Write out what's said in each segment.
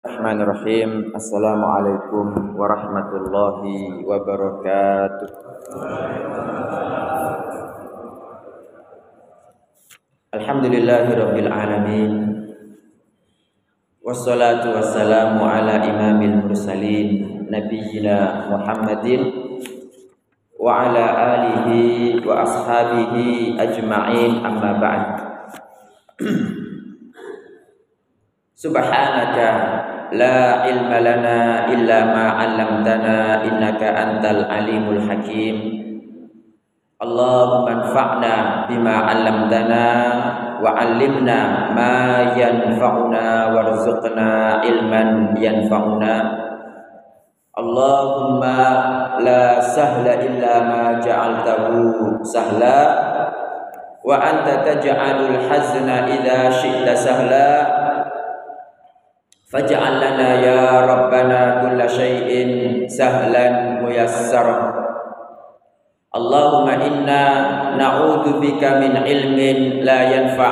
Bismillahirrahmanirrahim. Assalamualaikum warahmatullahi wabarakatuh. Alhamdulillahirabbil alamin. Wassalatu wassalamu ala imamil mursalin nabiyyina Muhammadin wa ala alihi wa ashabihi ajma'in, amma ba'd. Subhanaka la ilma lana illa ma 'allamtana innaka antal alimul hakim. Allahumma anfa'na bima 'allamtana wa 'allimna ma yanfa'una warzuqna ilman yanfa'una. Allahumma la sahla illa ma ja'altahu sahla wa anta taj'alul hazna idza syi'ta sahla. Faj'al lana ya Rabbana kulla syai'in sahlan muyassara. Allahumma inna na'udzubika min ilmin la yanfa'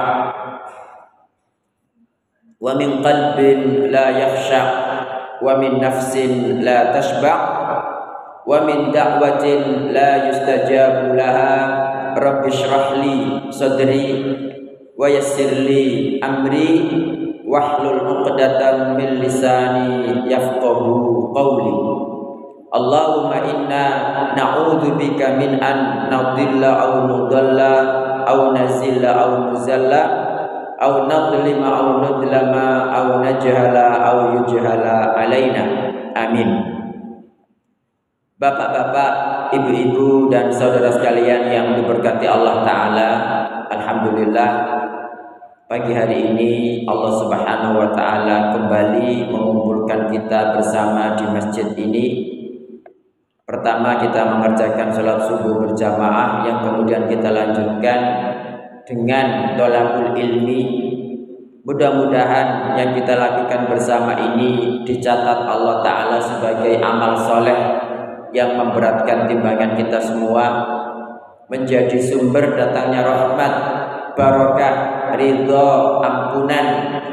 wa min qalbin la yakhsha' wa min nafsin la tashba' wa min da'watin la yustajabu laha. Rabbi shrah li sadri wa yassir li amri wahlul 'uqdatam min lisani yafqahu qawli. Allahumma inna na'udzubika min an nadilla aw nudalla aw nazilla aw nuzalla aw nadlima aw nudlama aw najhala aw yujhala alaina. Amin. Bapak-bapak, ibu-ibu dan saudara sekalian yang diberkati Allah Ta'ala, alhamdulillah, pagi hari ini Allah Subhanahu wa Ta'ala kembali mengumpulkan kita bersama di masjid ini. Pertama, kita mengerjakan sholat subuh berjamaah, yang kemudian kita lanjutkan dengan thalabul ilmi. Mudah-mudahan yang kita lakukan bersama ini dicatat Allah Ta'ala sebagai amal soleh yang memberatkan timbangan kita semua, menjadi sumber datangnya rahmat, barokah, ridho, ampunan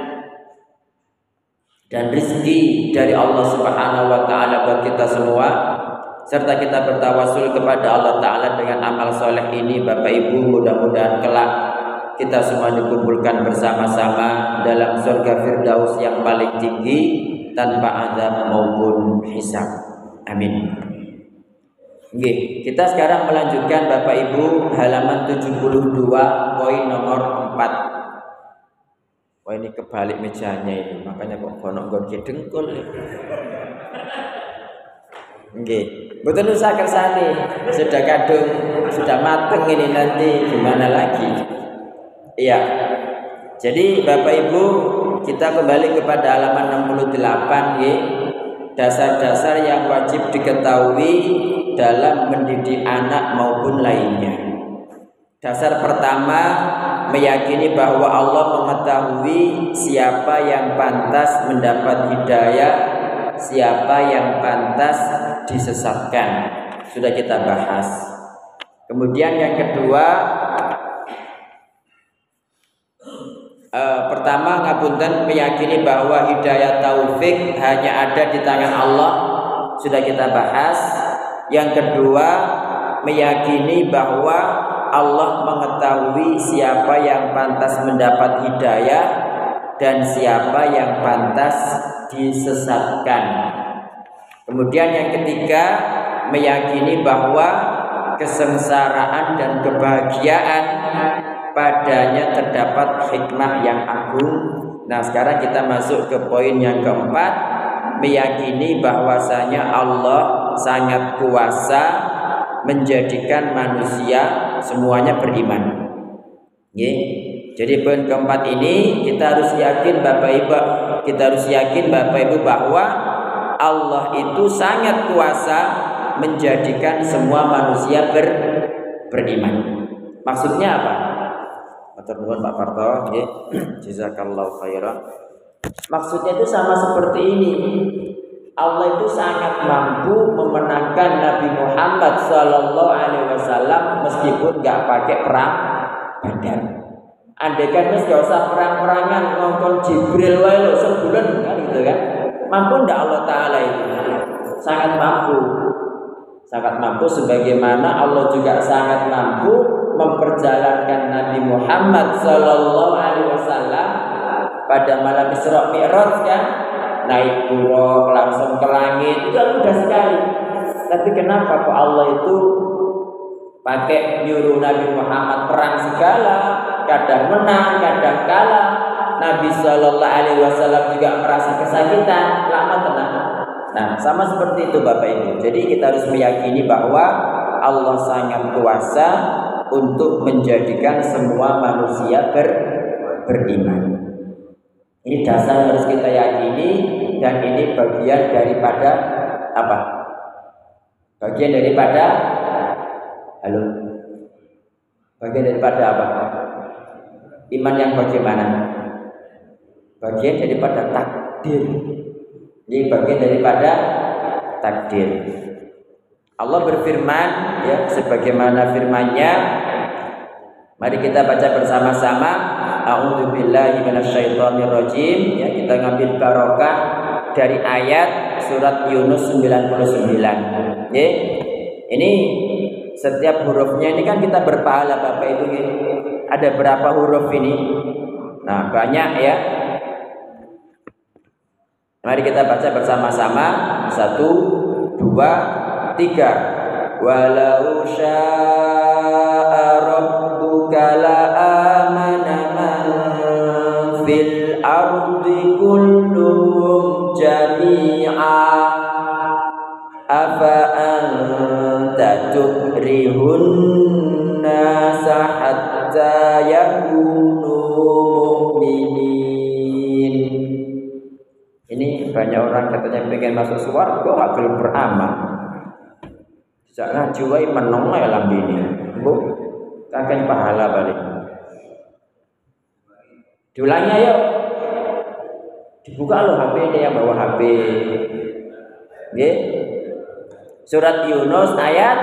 dan rezeki dari Allah Subhanahu wa Ta'ala buat kita semua, serta kita bertawasul kepada Allah Ta'ala dengan amal soleh ini. Bapak Ibu, mudah-mudahan kelak kita semua dikumpulkan bersama-sama dalam surga Firdaus yang paling tinggi tanpa azab maupun hisab. Amin. Oke, kita sekarang melanjutkan Bapak Ibu halaman 72 poin nomor 4. Wah, ini kebalik mejanya ini, makanya kok gonok-gonok dengkul. Oke, betul usah kersane, sudah kadung, sudah mateng ini, nanti gimana lagi? Iya. Jadi Bapak Ibu, kita kembali kepada halaman 68 ya. Dasar-dasar yang wajib diketahui dalam mendidik anak maupun lainnya. Dasar pertama, meyakini bahwa Allah mengetahui siapa yang pantas mendapat hidayah, siapa yang pantas disesatkan. Sudah kita bahas. Kemudian yang kedua, pertama, ngapunten, meyakini bahwa hidayah taufik hanya ada di tangan Allah. Sudah kita bahas. Yang kedua, meyakini bahwa Allah mengetahui siapa yang pantas mendapat hidayah dan siapa yang pantas disesatkan. Kemudian yang ketiga, meyakini bahwa kesengsaraan dan kebahagiaan padanya terdapat hikmah yang agung. Nah, sekarang kita masuk ke poin yang keempat, meyakini bahwasanya Allah sangat kuasa menjadikan manusia semuanya beriman. Jadi poin keempat ini kita harus yakin Bapak Ibu, bahwa Allah itu sangat kuasa menjadikan semua manusia beriman. Maksudnya apa? Matur nuwun Pak Parto, nggih. Jazakallahu khairan. Maksudnya itu sama seperti ini. Allah itu sangat mampu memenangkan Nabi Muhammad SAW meskipun nggak pakai perang Badar. Andaikan wis gak usah perang-perangan, ngongkon Jibril wae lho sebulan kan gitu kan. Mampu enggak Allah Ta'ala itu? Sangat mampu. Sangat mampu sebagaimana Allah juga sangat mampu memperjalankan Nabi Muhammad Sallallahu Alaihi Wasallam pada malam Isra Mi'raj kan, naik buruk langsung ke langit, itu mudah sekali. Tapi kenapa kok Allah itu pakai nyuruh Nabi Muhammad perang segala, kadang menang, kadang kalah. Nabi Sallallahu Alaihi Wasallam juga merasa kesakitan, lama tenang. Nah, sama seperti itu Bapak Ibu. Jadi kita harus meyakini bahwa Allah sangat kuasa untuk menjadikan semua manusia beriman. Ini dasar yang harus kita yakini, dan ini bagian daripada apa? Bagian daripada bagian daripada apa? Iman yang bagaimana? Bagian daripada takdir. Ini bagian daripada takdir. Allah berfirman, ya, sebagaimana firman-Nya. Mari kita baca bersama-sama. A'udzubillahi minasyaitonirrajim. Ya, kita ngambil barokah dari ayat surat Yunus 99. Ya. Ini setiap hurufnya ini kan kita berpahala Bapak Ibu. Ada berapa huruf ini? Nah, banyak ya. Mari kita baca bersama-sama. 1, 2, 3. Walau syaa rabbuka la amana man fil ardi kulluhum jami'a afa anta tukrihun nasa hatta yakunu mu'minin. Ini banyak orang katanya pengen masuk surga, kok belum beramal. Jangan juai menong ya lambini. Bu, kakek pahala balik. Diulangnya yuk. Dibuka loh HP ini yang bawa HP. Oke. Surat Yunus ayat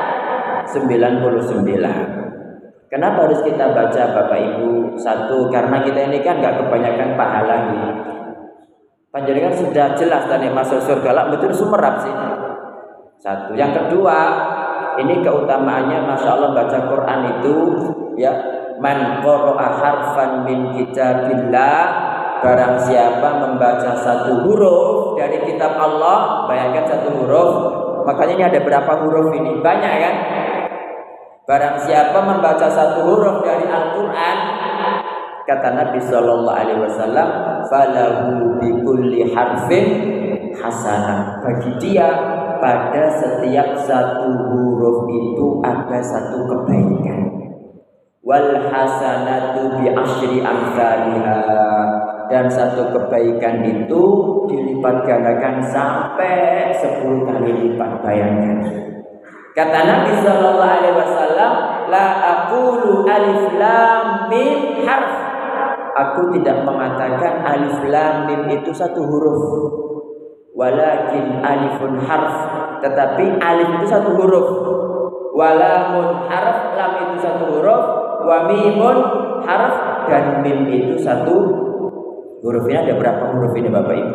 99. Kenapa harus kita baca Bapak Ibu? 1, karena kita ini kan nggak kebanyakan pahala nih. Panjenengan sudah jelas tadi masuk surga lah, betul sumerap sih. 1. Yang kedua, ini keutamaannya Masya Allah baca Quran itu ya, man qara'a harfan min kitabillah, barang siapa membaca satu huruf dari kitab Allah. Bayangkan satu huruf, makanya ini ada berapa huruf ini? Banyak kan? Barang siapa membaca satu huruf dari Al-Quran, kata Nabi Sallallahu Alaihi Wasallam, falahu bikulli harfin hasanah. Bagi dia pada setiap satu huruf itu ada satu kebaikan. Wal hasanatu bi asyri amsalha, dan satu kebaikan itu dilipat gandakan sampai 10 kali lipat. Bayangkan. Kata Nabi Sallallahu Alaihi Wasallam, la aqulu alif lam mim harf. Aku tidak mengatakan alif lam mim itu satu huruf, walakin alifun harf. Tetapi alif itu satu huruf, walamun harf, lam itu satu huruf, wa mimun harf, dan mim itu satu huruf. Ini ada berapa huruf ini Bapak Ibu?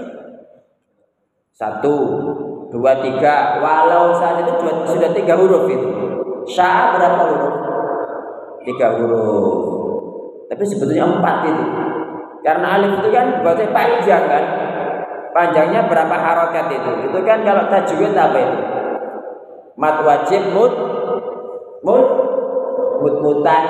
1, 2, 3. Walau saja itu sudah 3 huruf itu. Sya berapa huruf? 3 huruf. Tapi sebetulnya 4 itu. Karena alif itu kan berarti panjang kan? Panjangnya berapa harokat itu? Itu kan kalau tajwid apa itu? Mat wajib mutan.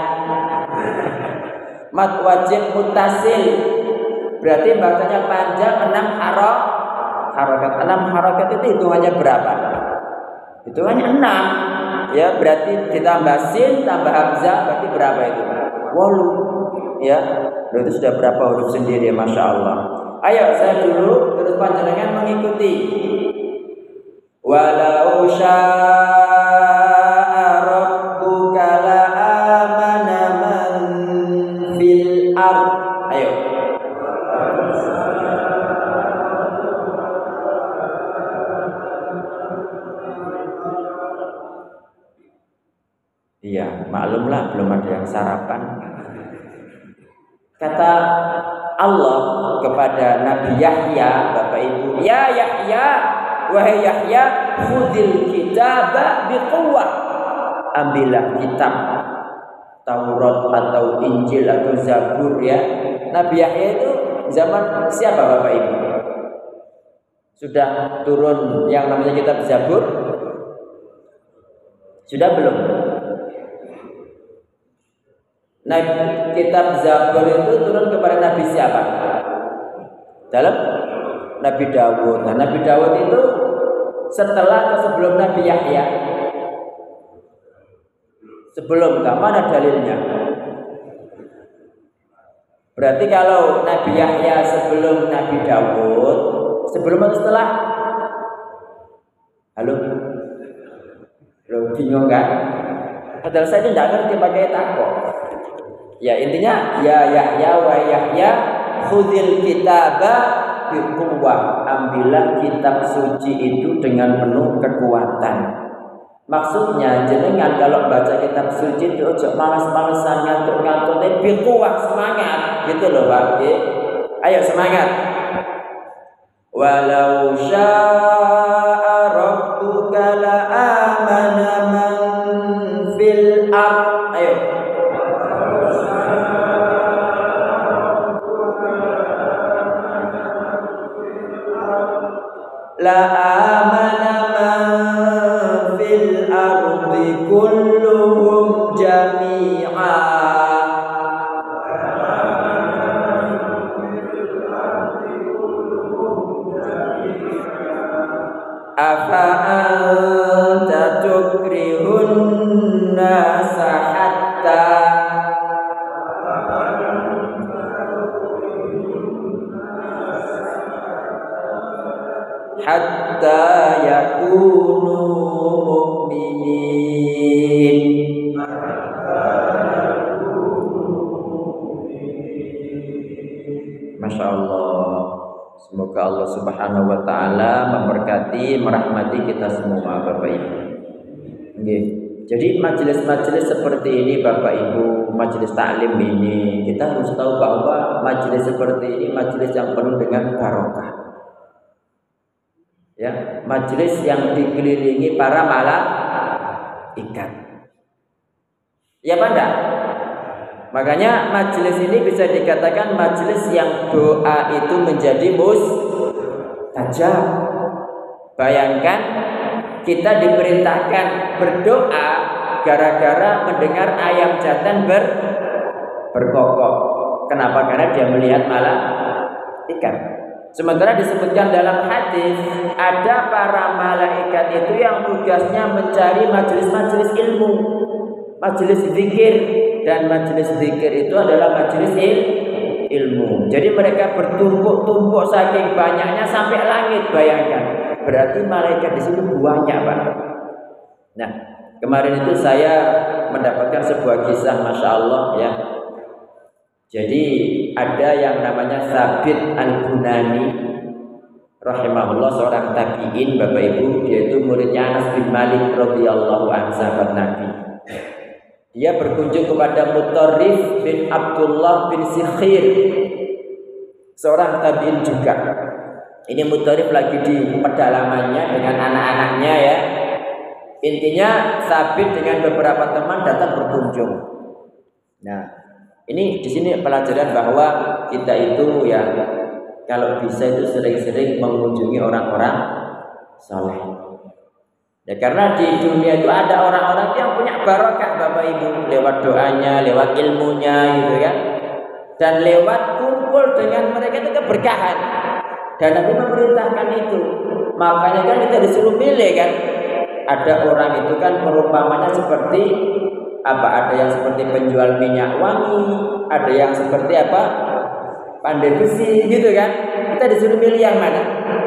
Mat wajib mutasil. Berarti bacanya panjang 6 harokat. 6 harokat itu hitungannya berapa? Hitungannya 6. Ya, berarti ditambah sin tambah hamzah berarti berapa itu? 8. Ya, berarti sudah berapa huruf sendiri, Masya Allah. Ayo saya dulu, terus panjenengan mengikuti. Walau syaa rabbuka la amana man fil ard. Ayo. Iya, maklumlah belum ada yang sarapan. Kata Allah kepada Nabi Nabi Yahya, Bapak Ibu. Ya Yahya, wahai Yahya, khudil kitaba biquwwah. Ambillah kitab Taurat atau Injil atau Zabur ya. Nabi Yahya itu zaman siapa Bapak Ibu? Sudah turun yang namanya kitab Zabur? Sudah belum? Nah, kitab Zabur itu turun kepada Nabi siapa? Dalam Nabi Dawud. Nah, Nabi Dawud itu setelah atau sebelum Nabi Yahya? Sebelum, mana dalilnya? Berarti kalau Nabi Yahya sebelum Nabi Dawud, sebelum atau setelah? Halo? Lo bingung kan? Padahal saya tidak ngerti pakai takok. Ya intinya, ya Yahya wa Yahya, khudil kitaba biquwwah. Ambillah kitab suci itu dengan penuh kekuatan. Maksudnya jenengan kalau baca kitab suci itu ojo malas-malasan ngantuk-ngantuk, biquwwah, semangat gitu loh Pak. Ayo semangat. Walau syaa rabbuka la amana man fil ard. Ayo. La amana man fil ardi kulluhum jami'a. Afa anta tukrihun nasa hatta yakunu mu'minin. Masya Allah. Semoga Allah Subhanahu wa Ta'ala memberkati, merahmati kita semua, Bapak Ibu. Okay. Jadi majelis-majelis seperti ini, Bapak Ibu, majelis taklim ini, kita harus tahu bahwa majelis seperti ini majelis yang penuh dengan barokah. Ya, majelis yang dikelilingi para malaikat. Ya, Banda. Makanya majelis ini bisa dikatakan majelis yang doa itu menjadi mustajab. Bayangkan kita diperintahkan berdoa gara-gara mendengar ayam jantan berkokok. Kenapa? Karena dia melihat malaikat. Sementara disebutkan dalam hadis ada para malaikat itu yang tugasnya mencari majelis-majelis ilmu, majelis zikir, dan majelis zikir itu adalah majelis ilmu. Jadi mereka bertumpuk-tumpuk saking banyaknya sampai langit, bayangkan. Berarti malaikat di situ banyak, Pak. Nah, kemarin itu saya mendapatkan sebuah kisah, Masya Allah ya. Jadi ada yang namanya Thabit Al-Bunani rahimahullah, seorang tabi'in, Bapak Ibu. Dia itu muridnya Anas bin Malik radhiyallahu anhu, sahabat Nabi. Dia berkunjung kepada Mutarrif bin Abdullah bin Sikhir, seorang tabi'in juga. Ini Mutarrif lagi di pedalamannya dengan anak-anaknya ya. Intinya Thabit dengan beberapa teman datang berkunjung. Nah, ini di sini pelajaran bahwa kita itu ya kalau bisa itu sering-sering mengunjungi orang-orang saleh. Ya, karena di dunia itu ada orang-orang yang punya barokah, Bapak Ibu, lewat doanya, lewat ilmunya gitu kan. Dan lewat kumpul dengan mereka itu keberkahan. Dan Nabi memerintahkan itu. Makanya kan kita disuruh milih kan. Ada orang itu kan perumpamannya seperti apa? Ada yang seperti penjual minyak wangi, ada yang seperti apa? Pandai besi gitu kan. Kita disuruh milih yang mana?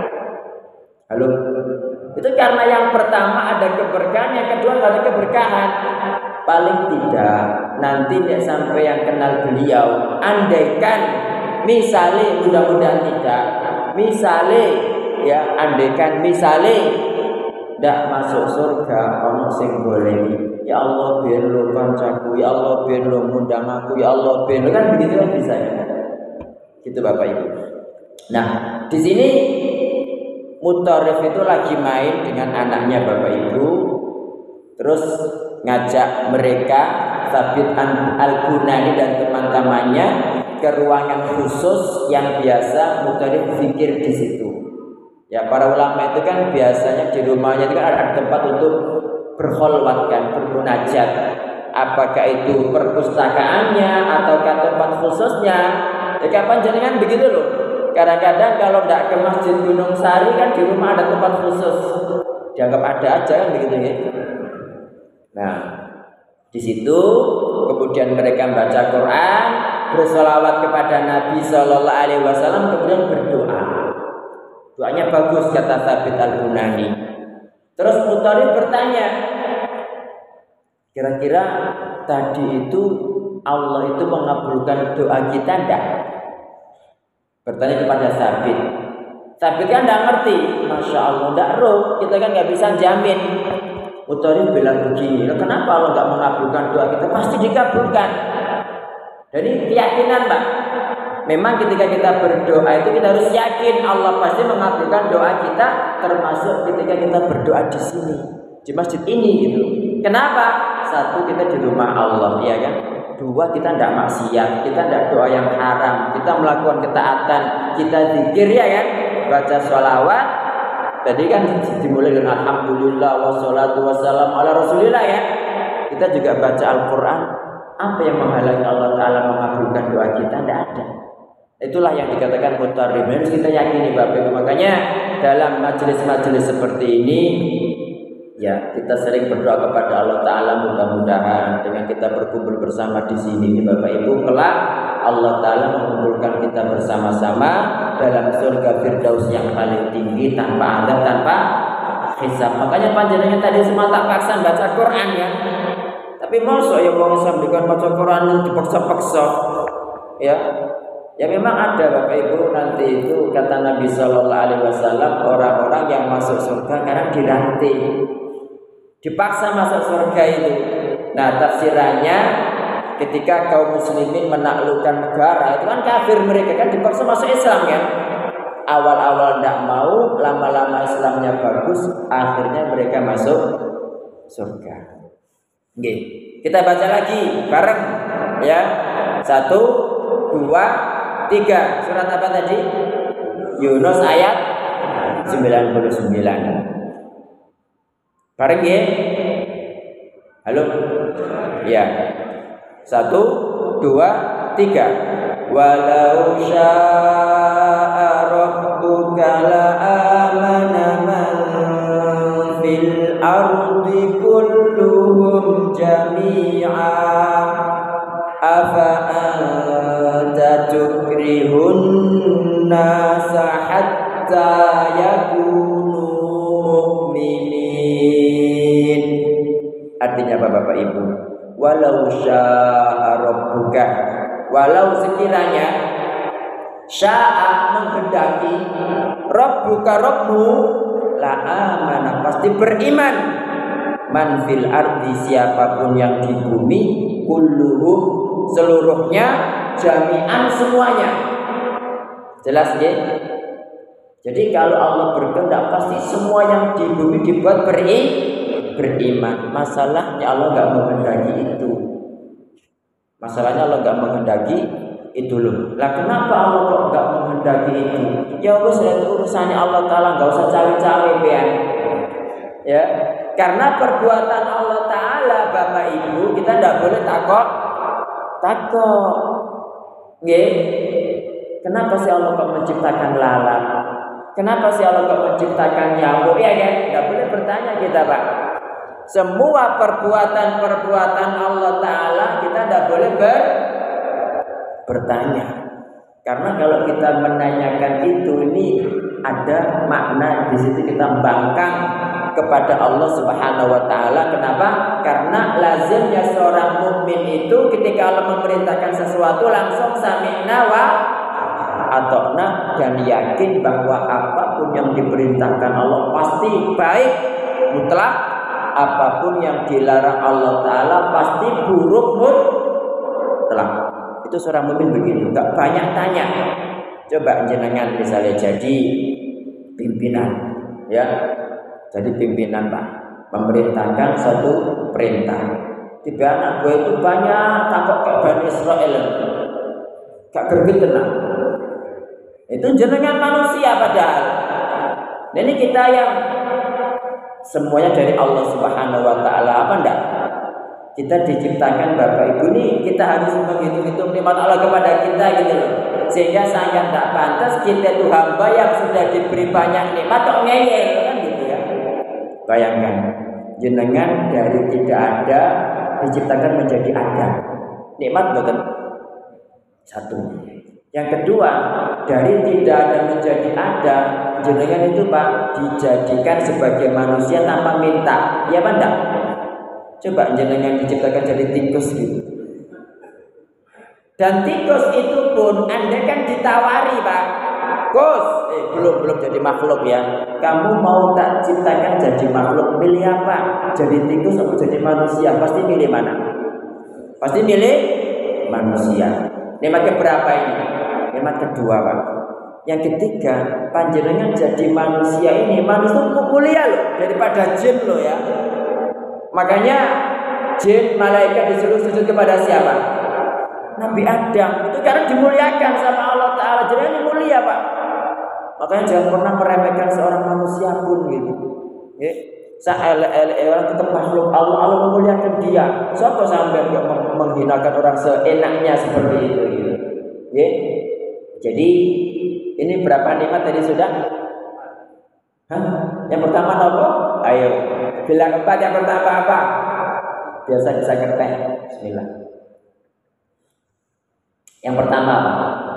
Halo? Itu karena yang pertama ada keberkahan, yang kedua nggak ada keberkahan. Paling tidak nanti tidak sampai yang kenal beliau. Andaikan misalnya, mudah-mudahan tidak, misalnya ya, andaikan misalnya tidak masuk surga ono sing goleki, ya Allah biar lo kancaku, ya Allah biar lo ngundang aku, ya Allah biar lo, kan begitu kan bisa ya. Gitu Bapak Ibu. Nah, di sini Mutharrif itu lagi main dengan anaknya Bapak Ibu, terus ngajak mereka Thabit Al-Bunani dan teman-temannya ke ruangan khusus yang biasa Mutharrif zikir di situ. Ya, para ulama itu kan biasanya di rumahnya itu kan ada tempat untuk berkholwat, bermunajat. Apakah itu perpustakaannya ataukah tempat khususnya? Ya kapan jenengan begitu loh. Kadang-kadang kalau tidak ke Masjid Gunung Sari kan di rumah ada tempat khusus. Dianggap ada aja kan begitu ya. Nah, di situ kemudian mereka baca Quran, bersolawat kepada Nabi Shallallahu Alaihi Wasallam, kemudian berdoa. Doanya bagus kata Thabit Al-Bunani. Terus Mutharrif bertanya, kira-kira tadi itu Allah itu mengabulkan doa kita enggak? Bertanya kepada Thabit. Thabit kan enggak ngerti, Masya Allah, enggak roh, kita kan enggak bisa jamin. Mutharrif bilang begini, kenapa Allah enggak mengabulkan doa kita? Pasti dikabulkan. Jadi keyakinan Pak. Memang ketika kita berdoa itu kita harus yakin Allah pasti mengabulkan doa kita, termasuk ketika kita berdoa di sini, di masjid ini gitu. Kenapa? Satu, kita di rumah Allah, ya kan? Dua, kita tidak maksiat, kita tidak doa yang haram, kita melakukan ketaatan, kita zikir ya kan? Baca sholawat. Tadi kan dimulai dengan alhamdulillah wassalatu wassalamu ala rasulillah ya. Kita juga baca Al-Quran. Apa yang menghalangi Allah Ta'ala mengabulkan doa kita? Tidak ada. Itulah yang dikatakan Mutharrif. Harus kita yakini Bapak Ibu. Makanya dalam majelis-majelis seperti ini, ya kita sering berdoa kepada Allah Ta'ala, mudah-mudahan dengan kita berkumpul bersama di sini Bapak Ibu, kelak Allah Ta'ala mengumpulkan kita bersama-sama dalam surga Firdaus yang paling tinggi, tanpa azab, tanpa hisab. Makanya panjenengan tadi semata paksa baca Quran ya. Tapi masa ya mau sambikan baca Quran itu dipaksa-paksa ya. Ya memang ada Bapak Ibu, nanti itu kata Nabi Shallallahu Alaihi Wasallam, orang-orang yang masuk surga karena diranting, dipaksa masuk surga itu. Nah tafsirannya, ketika kaum muslimin menaklukkan negara itu kan kafir, mereka kan dipaksa masuk Islam ya. Awal-awal tidak mau, lama-lama Islamnya bagus, akhirnya mereka masuk surga. Oke, kita baca lagi bareng ya. 1, 2, 3. Surat apa tadi? Yunus ayat 99. Bareng ya? Halo? Ya. 1, 2, 3. Walau syaa rabbuka la'amana man fil ardi kulluhum jami'a afa anta tukrihun nasa hatta yakunu mu'minin. Artinya apa Bapak Ibu? Walau syaa rabbuka, walau sekiranya syaa menghendaki, rabbuka rabbu la amana pasti beriman, man fil ardi siapapun yang di bumi, kulluhum seluruhnya, jami'an semuanya. Jelas ya? Jadi kalau Allah berkehendak pasti semua yang di bumi dibuat beriman. Masalahnya Allah nggak menghendaki itu. Masalahnya Allah nggak menghendaki itu loh. Lah kenapa Allah kok nggak menghendaki itu? Ya Allah, itu urusannya Allah Ta'ala, nggak usah cawe-cawe ya. Karena perbuatan Allah Ta'ala Bapak Ibu kita tidak boleh takut. Nggih. Kenapa sih Allah kok menciptakan lalat? Kenapa sih Allah kok menciptakan nyamuk? Ya kan? Tidak boleh bertanya kita Pak. Semua perbuatan Allah Ta'ala kita tidak boleh bertanya. Karena kalau kita menanyakan itu, ini ada makna di situ, kita bangkang kepada Allah Subhanahu wa Ta'ala. Kenapa? Karena lazimnya seorang mukmin itu ketika Allah memerintahkan sesuatu langsung sami'na wa ata'na, dan yakin bahwa apapun yang diperintahkan Allah pasti baik mutlak, apapun yang dilarang Allah Ta'ala pasti buruk mutlak. Itu seorang mukmin begitu, enggak banyak tanya. Coba jenengan misalnya jadi pimpinan, ya, jadi pimpinan Pak, memerintahkan satu perintah. Tiba anak gue itu banyak takut kayak Bani Israel, gak gerget tenang. Itu jenengan manusia padahal. Nah, ini kita yang semuanya dari Allah Subhanahu Wa Taala, apa enggak? Kita diciptakan Bapak Ibu nih, kita harus menghitung-hitung nikmat Allah kepada kita gitu loh. Sehingga sangat tak pantas kita itu hamba yang sudah diberi banyak nikmat kok ngeyel kan gitu ya. Bayangkan, jenengan dari tidak ada diciptakan menjadi ada. Nikmat betul. Satu. Yang kedua, dari tidak ada menjadi ada, jenengan itu Pak dijadikan sebagai manusia tanpa minta. Ya Pak enggak? Coba jenengan diciptakan jadi tikus gitu. Dan tikus itu pun Anda kan ditawari Pak, Kus, belum jadi makhluk ya. Kamu mau tak ciptakan jadi makhluk, milih apa? Jadi tikus atau jadi manusia? Pasti milih mana? Pasti milih manusia. Nikmat keberapa ini? Nikmat kedua Pak. Yang ketiga, panjenengan jadi manusia ini, manusia mulia loh daripada jin loh ya. Makanya jin malaikat disuruh sujud kepada siapa? Nabi Adam. Itu karena dimuliakan sama Allah Ta'ala. Jadi ini mulia Pak. Makanya jangan pernah meremehkan seorang manusia pun gitu. Ya. Orang tetap makhluk Allah. Allah memuliakan dia. Siapa sampai menghinakan orang seenaknya seperti itu gitu. Ya. Jadi ini berapa nikmat tadi sudah? Hah? Yang pertama apa? Ayo. Bilang keempat yang pertama apa? Biasa bisa ngerti. Bismillah. Yang pertama apa?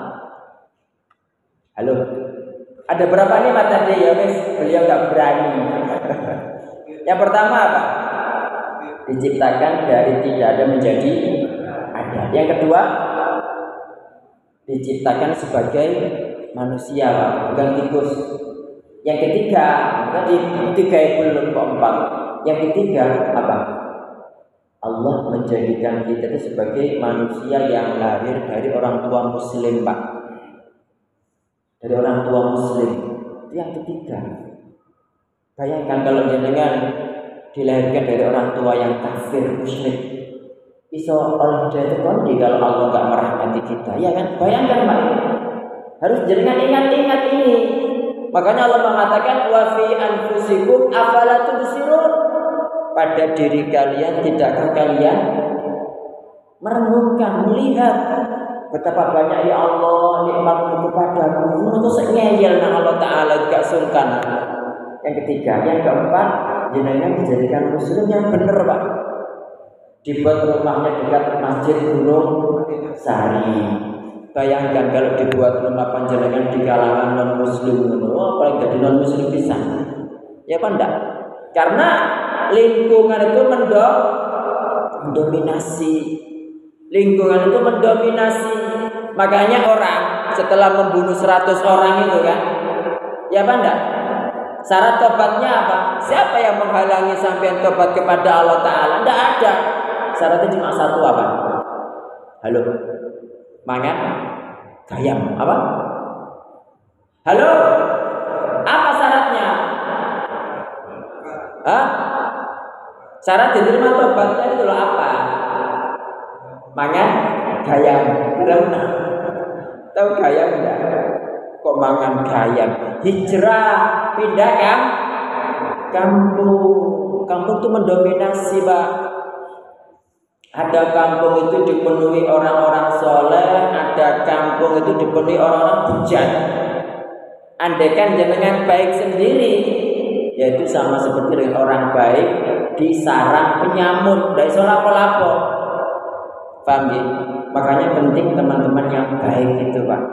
Halo. Ada berapa nikmat tadi ya guys? Beliau nggak berani. Yang pertama apa? Diciptakan dari tidak ada menjadi ada. Yang kedua, diciptakan sebagai manusia, bukan tikus. Yang ketiga, tadi tiga belum keempat. Yang ketiga apa? Allah menjadikan kita itu sebagai manusia yang lahir dari orang tua muslim Pak. Dari orang tua muslim. Itu yang ketiga. Bayangkan kalau jenengan dilahirkan dari orang tua yang kafir musyrik. Iso oleh hidayah itu kalau Allah enggak merahmati kita, ya kan? Bayangkan Pak. Harus jenengan ingat-ingat ini. Makanya Allah mengatakan wa fi anfusikum afala tubsirun. Pada diri kalian tidakkah kalian merenungkan, melihat betapa banyak ya Allah nikmat-Mu kepadamu. Itu ngeyel nang Allah Taala juga sungkan. Yang ketiga, yang keempat, jenengan dijadikan muslim yang benar Pak. Dibuat rumahnya dekat Masjid Gunung Sari. Bayangkan kalau dibuat rumah panjenengan di kalangan non muslim, apalagi jadi non muslim bisa. Ya Pak enggak? Karena lingkungan itu mendominasi. Lingkungan itu mendominasi. Makanya orang setelah membunuh 100 orang itu kan, ya Pak enggak? Syarat tobatnya apa? Siapa yang menghalangi sampean tobat kepada Allah Ta'ala? Enggak ada. Syaratnya cuma satu apa? Halo? Mangan? Gayam? Apa? Halo? Apa syaratnya? Hah? Syarat diterima tobatnya itu loh apa? Mangan? Gayam? Belum? Tahu gayam enggak? Kok mangan gayam? Hijrah, pindah kan? Kampung. Kampung itu mendominasi Pak. Ada kampung itu dipenuhi orang-orang soleh, ada kampung itu dipenuhi orang-orang bujat. Andaikan jenengan baik sendiri, yaitu sama seperti dengan orang baik di sarang penyamun, dari soal lapo. Paham ya? Makanya penting teman-teman yang baik itu Pak.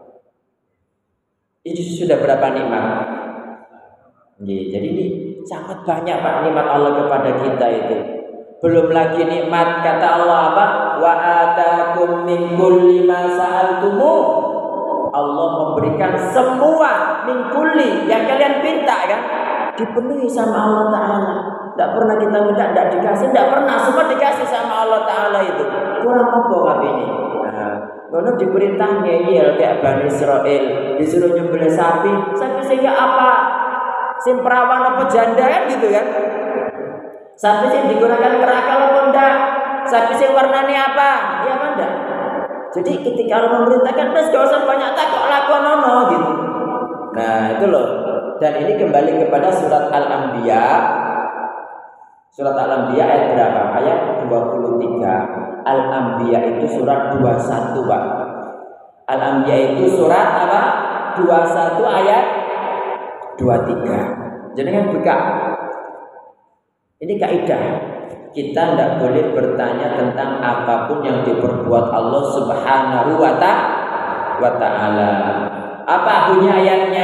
Itu sudah berapa nikmat? Jadi ini sangat banyak Pak nikmat Allah kepada kita itu. Belum lagi nikmat kata Allah apa? Wa atakum min kulli ma sa'altumu. Allah memberikan semua min kulli yang kalian minta kan? Dipenuhi sama Allah Ta'ala. Tidak pernah kita minta, tidak dikasih. Tidak pernah, semua dikasih sama Allah Ta'ala itu. Kurang apa ini? Nah, Ngono diperintah ngeyel kayak Bani Israel, disuruh nyembelih sapi sehingga apa? Sing perawan apa janda kan gitu kan? Sapi sing digunakan kerakal apa enggak? Sapi sing warnanya apa? Ya apa enggak? Jadi ketika Allah memerintahkan, mas gak usah banyak takut lakonono gitu. Nah itu loh. Dan ini kembali kepada surat Al-Anbiya. Surat Al-Anbiya ayat berapa? Ayat 23. Al-Anbiya itu surat 21, Pak. Al-Anbiya itu surat apa? 21 ayat 23. Jadi kan buka. Ini kaidah. Kita tidak boleh bertanya tentang apapun yang diperbuat Allah Subhanahu wa ta'ala. Apa bunyi ayatnya?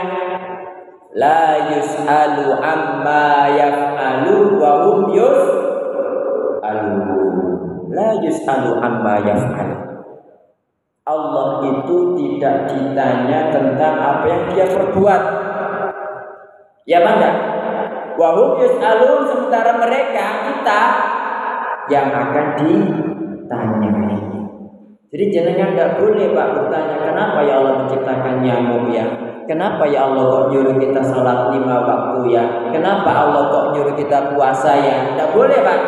La yus'alu amma yaf'alu wa hum yus'alun. La yus'alu amma yaf'alu. Allah itu tidak ditanya tentang apa yang dia perbuat. Ya bangga. Wa hum yus'alun, sementara mereka, kita yang akan ditanyai. Jadi jenengan tidak boleh Pak bertanya, kenapa ya Allah menciptakan nyamuk ya? Kenapa ya Allah kok nyuruh kita sholat 5 waktu ya? Kenapa Allah kok nyuruh kita puasa ya? Tidak boleh Pak.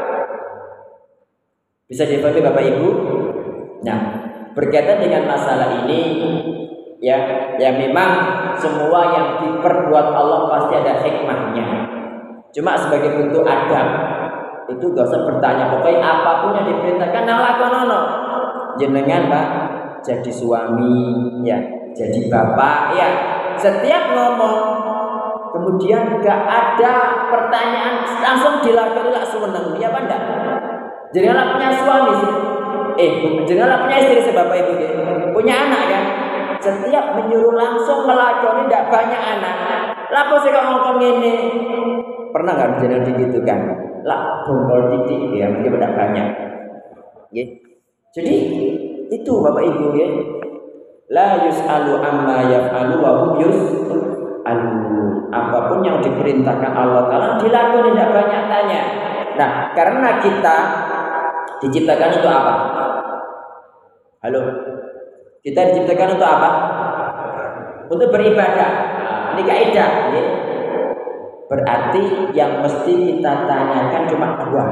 Bisa dipahami Bapak Ibu? Nah, berkaitan dengan masalah ini, ya memang semua yang diperbuat Allah pasti ada hikmahnya. Cuma sebagai bentuk adab, itu gak usah bertanya. Pokoknya apapun yang diperintahkan, nah lakonono. Jenengan Pak, jadi suami, ya, jadi bapak, ya. Setiap ngomong, kemudian gak ada pertanyaan, langsung dilakukan, langsung menang. Ya apa enggak? Janganlah punya suami, janganlah punya istri sebapak ibu, punya anak kan. Setiap menyuruh langsung melakoni, tidak banyak anak. Lapo sih kok ngomong ini? Pernah nggak jenengan digitukan? Lah, bongkol titik ya, mungkin tidak banyak. Ya. Jadi itu bapak ibu ya. La yus'alu amma yaf'alu wa hum yus'alun. Apapun yang diperintahkan Allah Ta'ala dilakoni, tidak banyak tanya. Nah, karena kita diciptakan untuk apa? Halo? Kita diciptakan untuk apa? Untuk beribadah. Ini kaidah. Ya. Berarti yang mesti kita tanyakan cuma 2.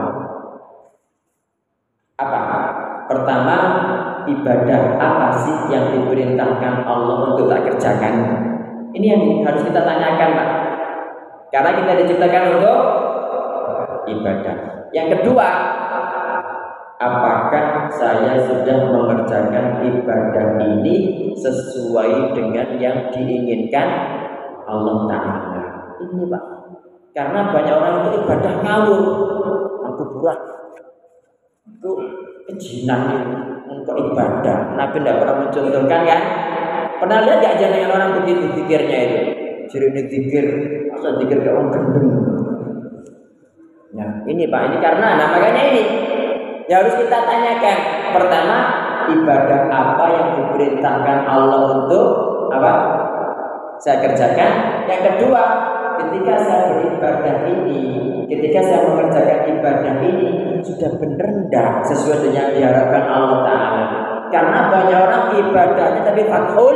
Apa? Pertama, ibadah apa sih yang diperintahkan Allah untuk tak kerjakan? Ini yang harus kita tanyakan Pak. Karena kita diciptakan untuk ibadah. Yang kedua, apakah saya sudah mengerjakan ibadah ini sesuai dengan yang diinginkan Allah Ta'ala? Ini Pak. Karena banyak orang itu ibadah ngawur, aku buat itu kejinan untuk ibadah. Nabi tidak pernah mencontohkan kan? Pernah lihat gak jangan orang begitu pikirnya itu? Jadi ini pikir, masa pikir ke orang gendeng. Nah ini Pak, ini karena makanya ini yang harus kita tanyakan. Pertama, ibadah apa yang diperintahkan Allah untuk apa? Saya kerjakan. Yang kedua, ketika saya beribadah ini, ketika saya mengerjakan ibadah ini, sudah benar enggak sesuai dengan diharapkan Allah Ta'ala? Karena banyak orang ibadahnya tapi fathul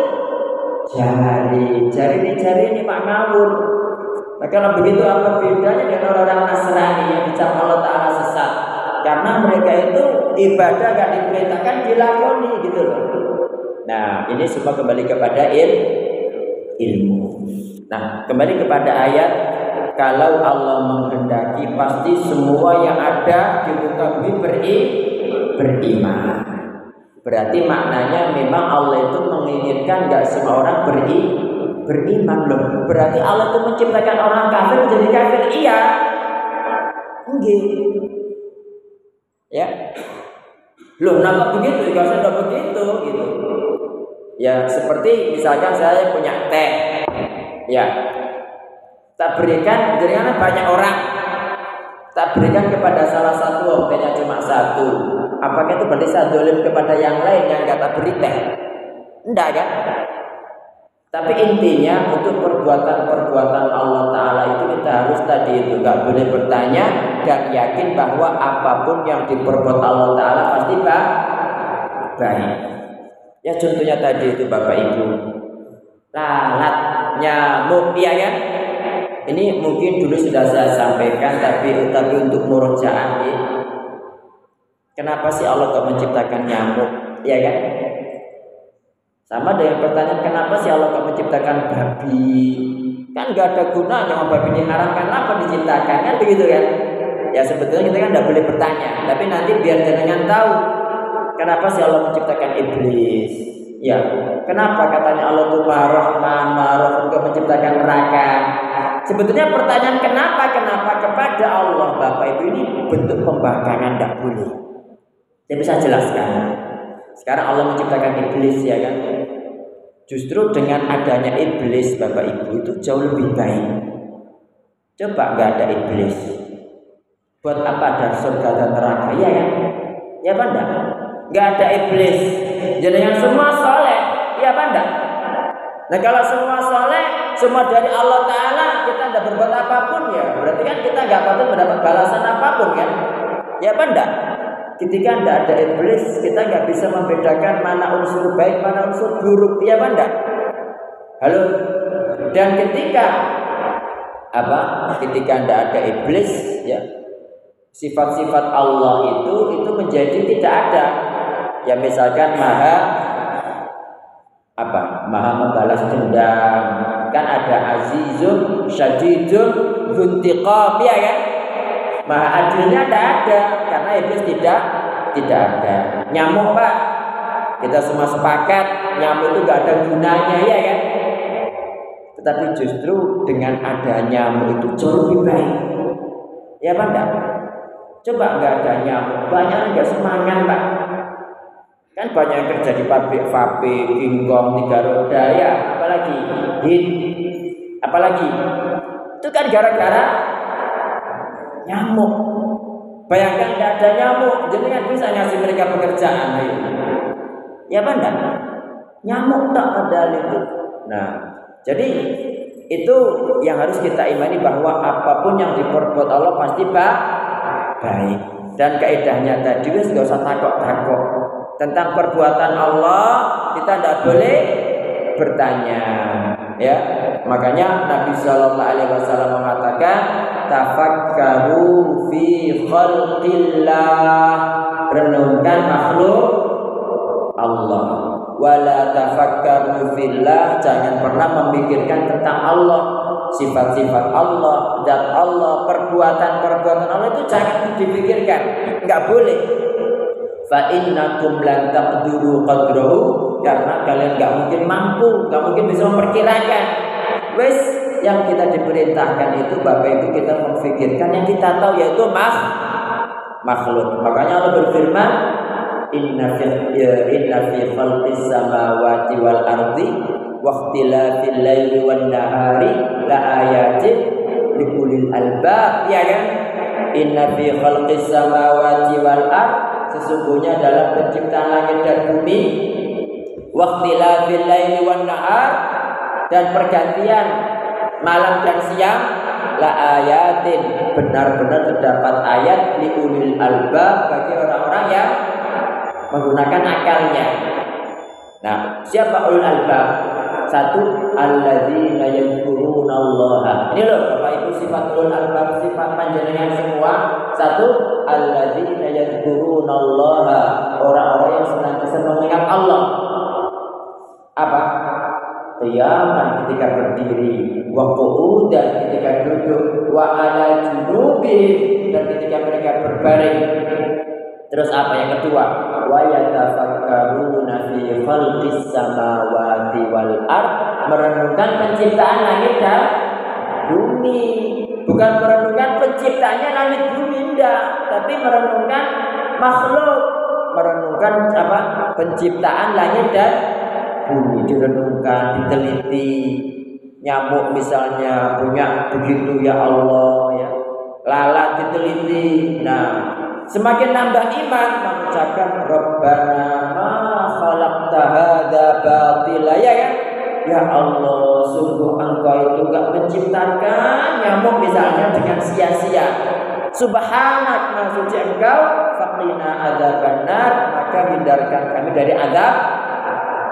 jari ini Pak ngawur. Nah kalau begitu apa bedanya dengan orang Nasrani yang dicap Allah Ta'ala sesat? Karena mereka itu ibadah gak diperintahkan dilakoni gitu loh. Nah ini semua kembali kepada ilmu. Nah kembali kepada ayat, kalau Allah menghendaki pasti semua yang ada di muka bumi beriman. Berarti maknanya memang Allah itu menginginkan gak semua orang beriman loh. Berarti Allah itu menciptakan orang kafir menjadi kafir. Iya. Enggak. Ya. Loh, kenapa begitu? Gak usah begitu gitu. Ya, seperti misalkan saya punya teh. Ya. Tak berikan, jadi banyak orang. Tak berikan kepada salah satu, tehnya cuma satu. Apakah itu berarti saya dolim kepada yang lain yang gak tak beri teh? Enggak kan? Tapi intinya untuk perbuatan-perbuatan Allah Ta'ala itu kita harus tadi itu gak boleh bertanya dan yakin bahwa apapun yang diperbuat Allah Ta'ala pasti baik. Ya contohnya tadi itu Bapak Ibu, lalat, nyamuk, iya kan? Ini mungkin dulu sudah saya sampaikan, tapi untuk murojaah, kenapa sih Allah kok menciptakan nyamuk, iya kan? Sama dengan pertanyaan kenapa sih Allah kok menciptakan babi? Kan nggak ada gunanya, babi diharamkan apa diciptakan, kan begitu kan? Ya sebetulnya kita kan tidak boleh bertanya, tapi nanti biar jenengan tahu kenapa sih Allah menciptakan iblis. Ya, kenapa katanya Allah itu Ar-Rahman, Ar-Rahim untuk menciptakan neraka. Sebetulnya pertanyaan kenapa kepada Allah Bapak Ibu ini bentuk pembangkangan, tidak boleh. Saya bisa jelaskan. Sekarang Allah menciptakan iblis, ya kan? Justru dengan adanya iblis Bapak Ibu itu jauh lebih baik. Coba nggak ada iblis, buat apa ada surga dan neraka, ya kan? Ya apa enggak? Nggak ada iblis, jenengan semua soleh, ya apa enggak? Nah kalau semua soleh, semua dari Allah Ta'ala, kita tidak berbuat apapun, ya berarti kan kita nggak patut mendapat balasan apapun, kan? Ya apa enggak? Ketika tidak ada iblis, kita nggak bisa membedakan mana unsur baik, mana unsur buruk, ya apa enggak? Halo? Dan ketika tidak ada iblis, ya sifat-sifat Allah itu menjadi tidak ada. Ya misalkan maha membalas dendam, kan ada azizun syadidun dzuntiqam, ya kan? Maha adilnya tidak ada karena iblis tidak ada. Nyamuk Pak, kita semua sepakat nyamuk itu nggak ada gunanya, ya kan? Tetapi justru dengan ada nyamuk itu jauh lebih baik, ya Pak enggak? Coba nggak ada nyamuk, banyak nggak semangat Pak. Kan banyak yang kerja di pabrik vape, kingkong, 3 roda, ya apalagi hit, apalagi itu kan gara-gara nyamuk. Bayangkan tidak ada nyamuk, jadi kan bisa ngasih mereka pekerjaan, ya apa enggak? Nyamuk tak ada itu. Nah, jadi itu yang harus kita imani, bahwa apapun yang diperbuat Allah pasti baik. Dan kaidahnya tadi wis enggak usah takut tentang perbuatan Allah, kita tidak boleh bertanya, ya. Makanya Nabi Shallallahu Alaihi Wasallam mengatakan, tafakkaru fi khalqillah, renungkan makhluk Allah. Wala tafakkaru fillah, jangan pernah memikirkan tentang Allah, sifat-sifat Allah, zat Allah, perbuatan-perbuatan Allah itu jangan dipikirkan, enggak boleh. Fa innakum lan taqduru qadrahu, karena kalian enggak mungkin mampu, enggak mungkin bisa memperkirakan. Wes yang kita diperintahkan itu Bapak Ibu kita memfikirkan yang kita tahu, yaitu makhluk. Makanya Allah berfirman, Inna fi khalqis samawati wal ardi wa ikhtilafil laili wan nahari la ayatin liulil albab, ya kan? Inna fi khalqis samawati wal ardi, sesungguhnya dalam penciptaan langit dan bumi, wa ikhtilafil laili wan nahar, dan pergantian malam dan siang, la ayatin, benar-benar terdapat ayat liulil albab, bagi orang-orang yang menggunakan akalnya. Nah, siapa ulul albab? Satu, alladzina yadhkurunallaha. Ini loh Bapak Ibu sifat ulul albab, sifat panjenengan semua. Satu, alladzina yadhkurunallaha, orang-orang yang senantiasa mengingat Allah. Apa? Qiyaman, ketika berdiri, wa qu'udan, ketika duduk, wa ala junubihim, dan ketika mereka berbaring. Terus apa yang kedua? Wa yatafakkaruna fi khalqis samawati wal ard, merenungkan penciptaan langit dan bumi. Bukan merenungkan penciptaannya langit bumi, enggak, tapi merenungkan makhluk, merenungkan apa? Penciptaan langit dan bumi, direnungkan, diteliti. Nyamuk misalnya punya begitu, ya Allah, ya. Lalat diteliti. Nah, semakin nambah iman, mengucapkan Rabbana ma khalaqta hadza batila, ya kan? Ya Allah, sungguh Engkau itu enggak menciptakan nyamuk misalnya dengan sia-sia. Subhanak, maha suci Engkau, faqina adzabannar, maka hindarkan kami dari azab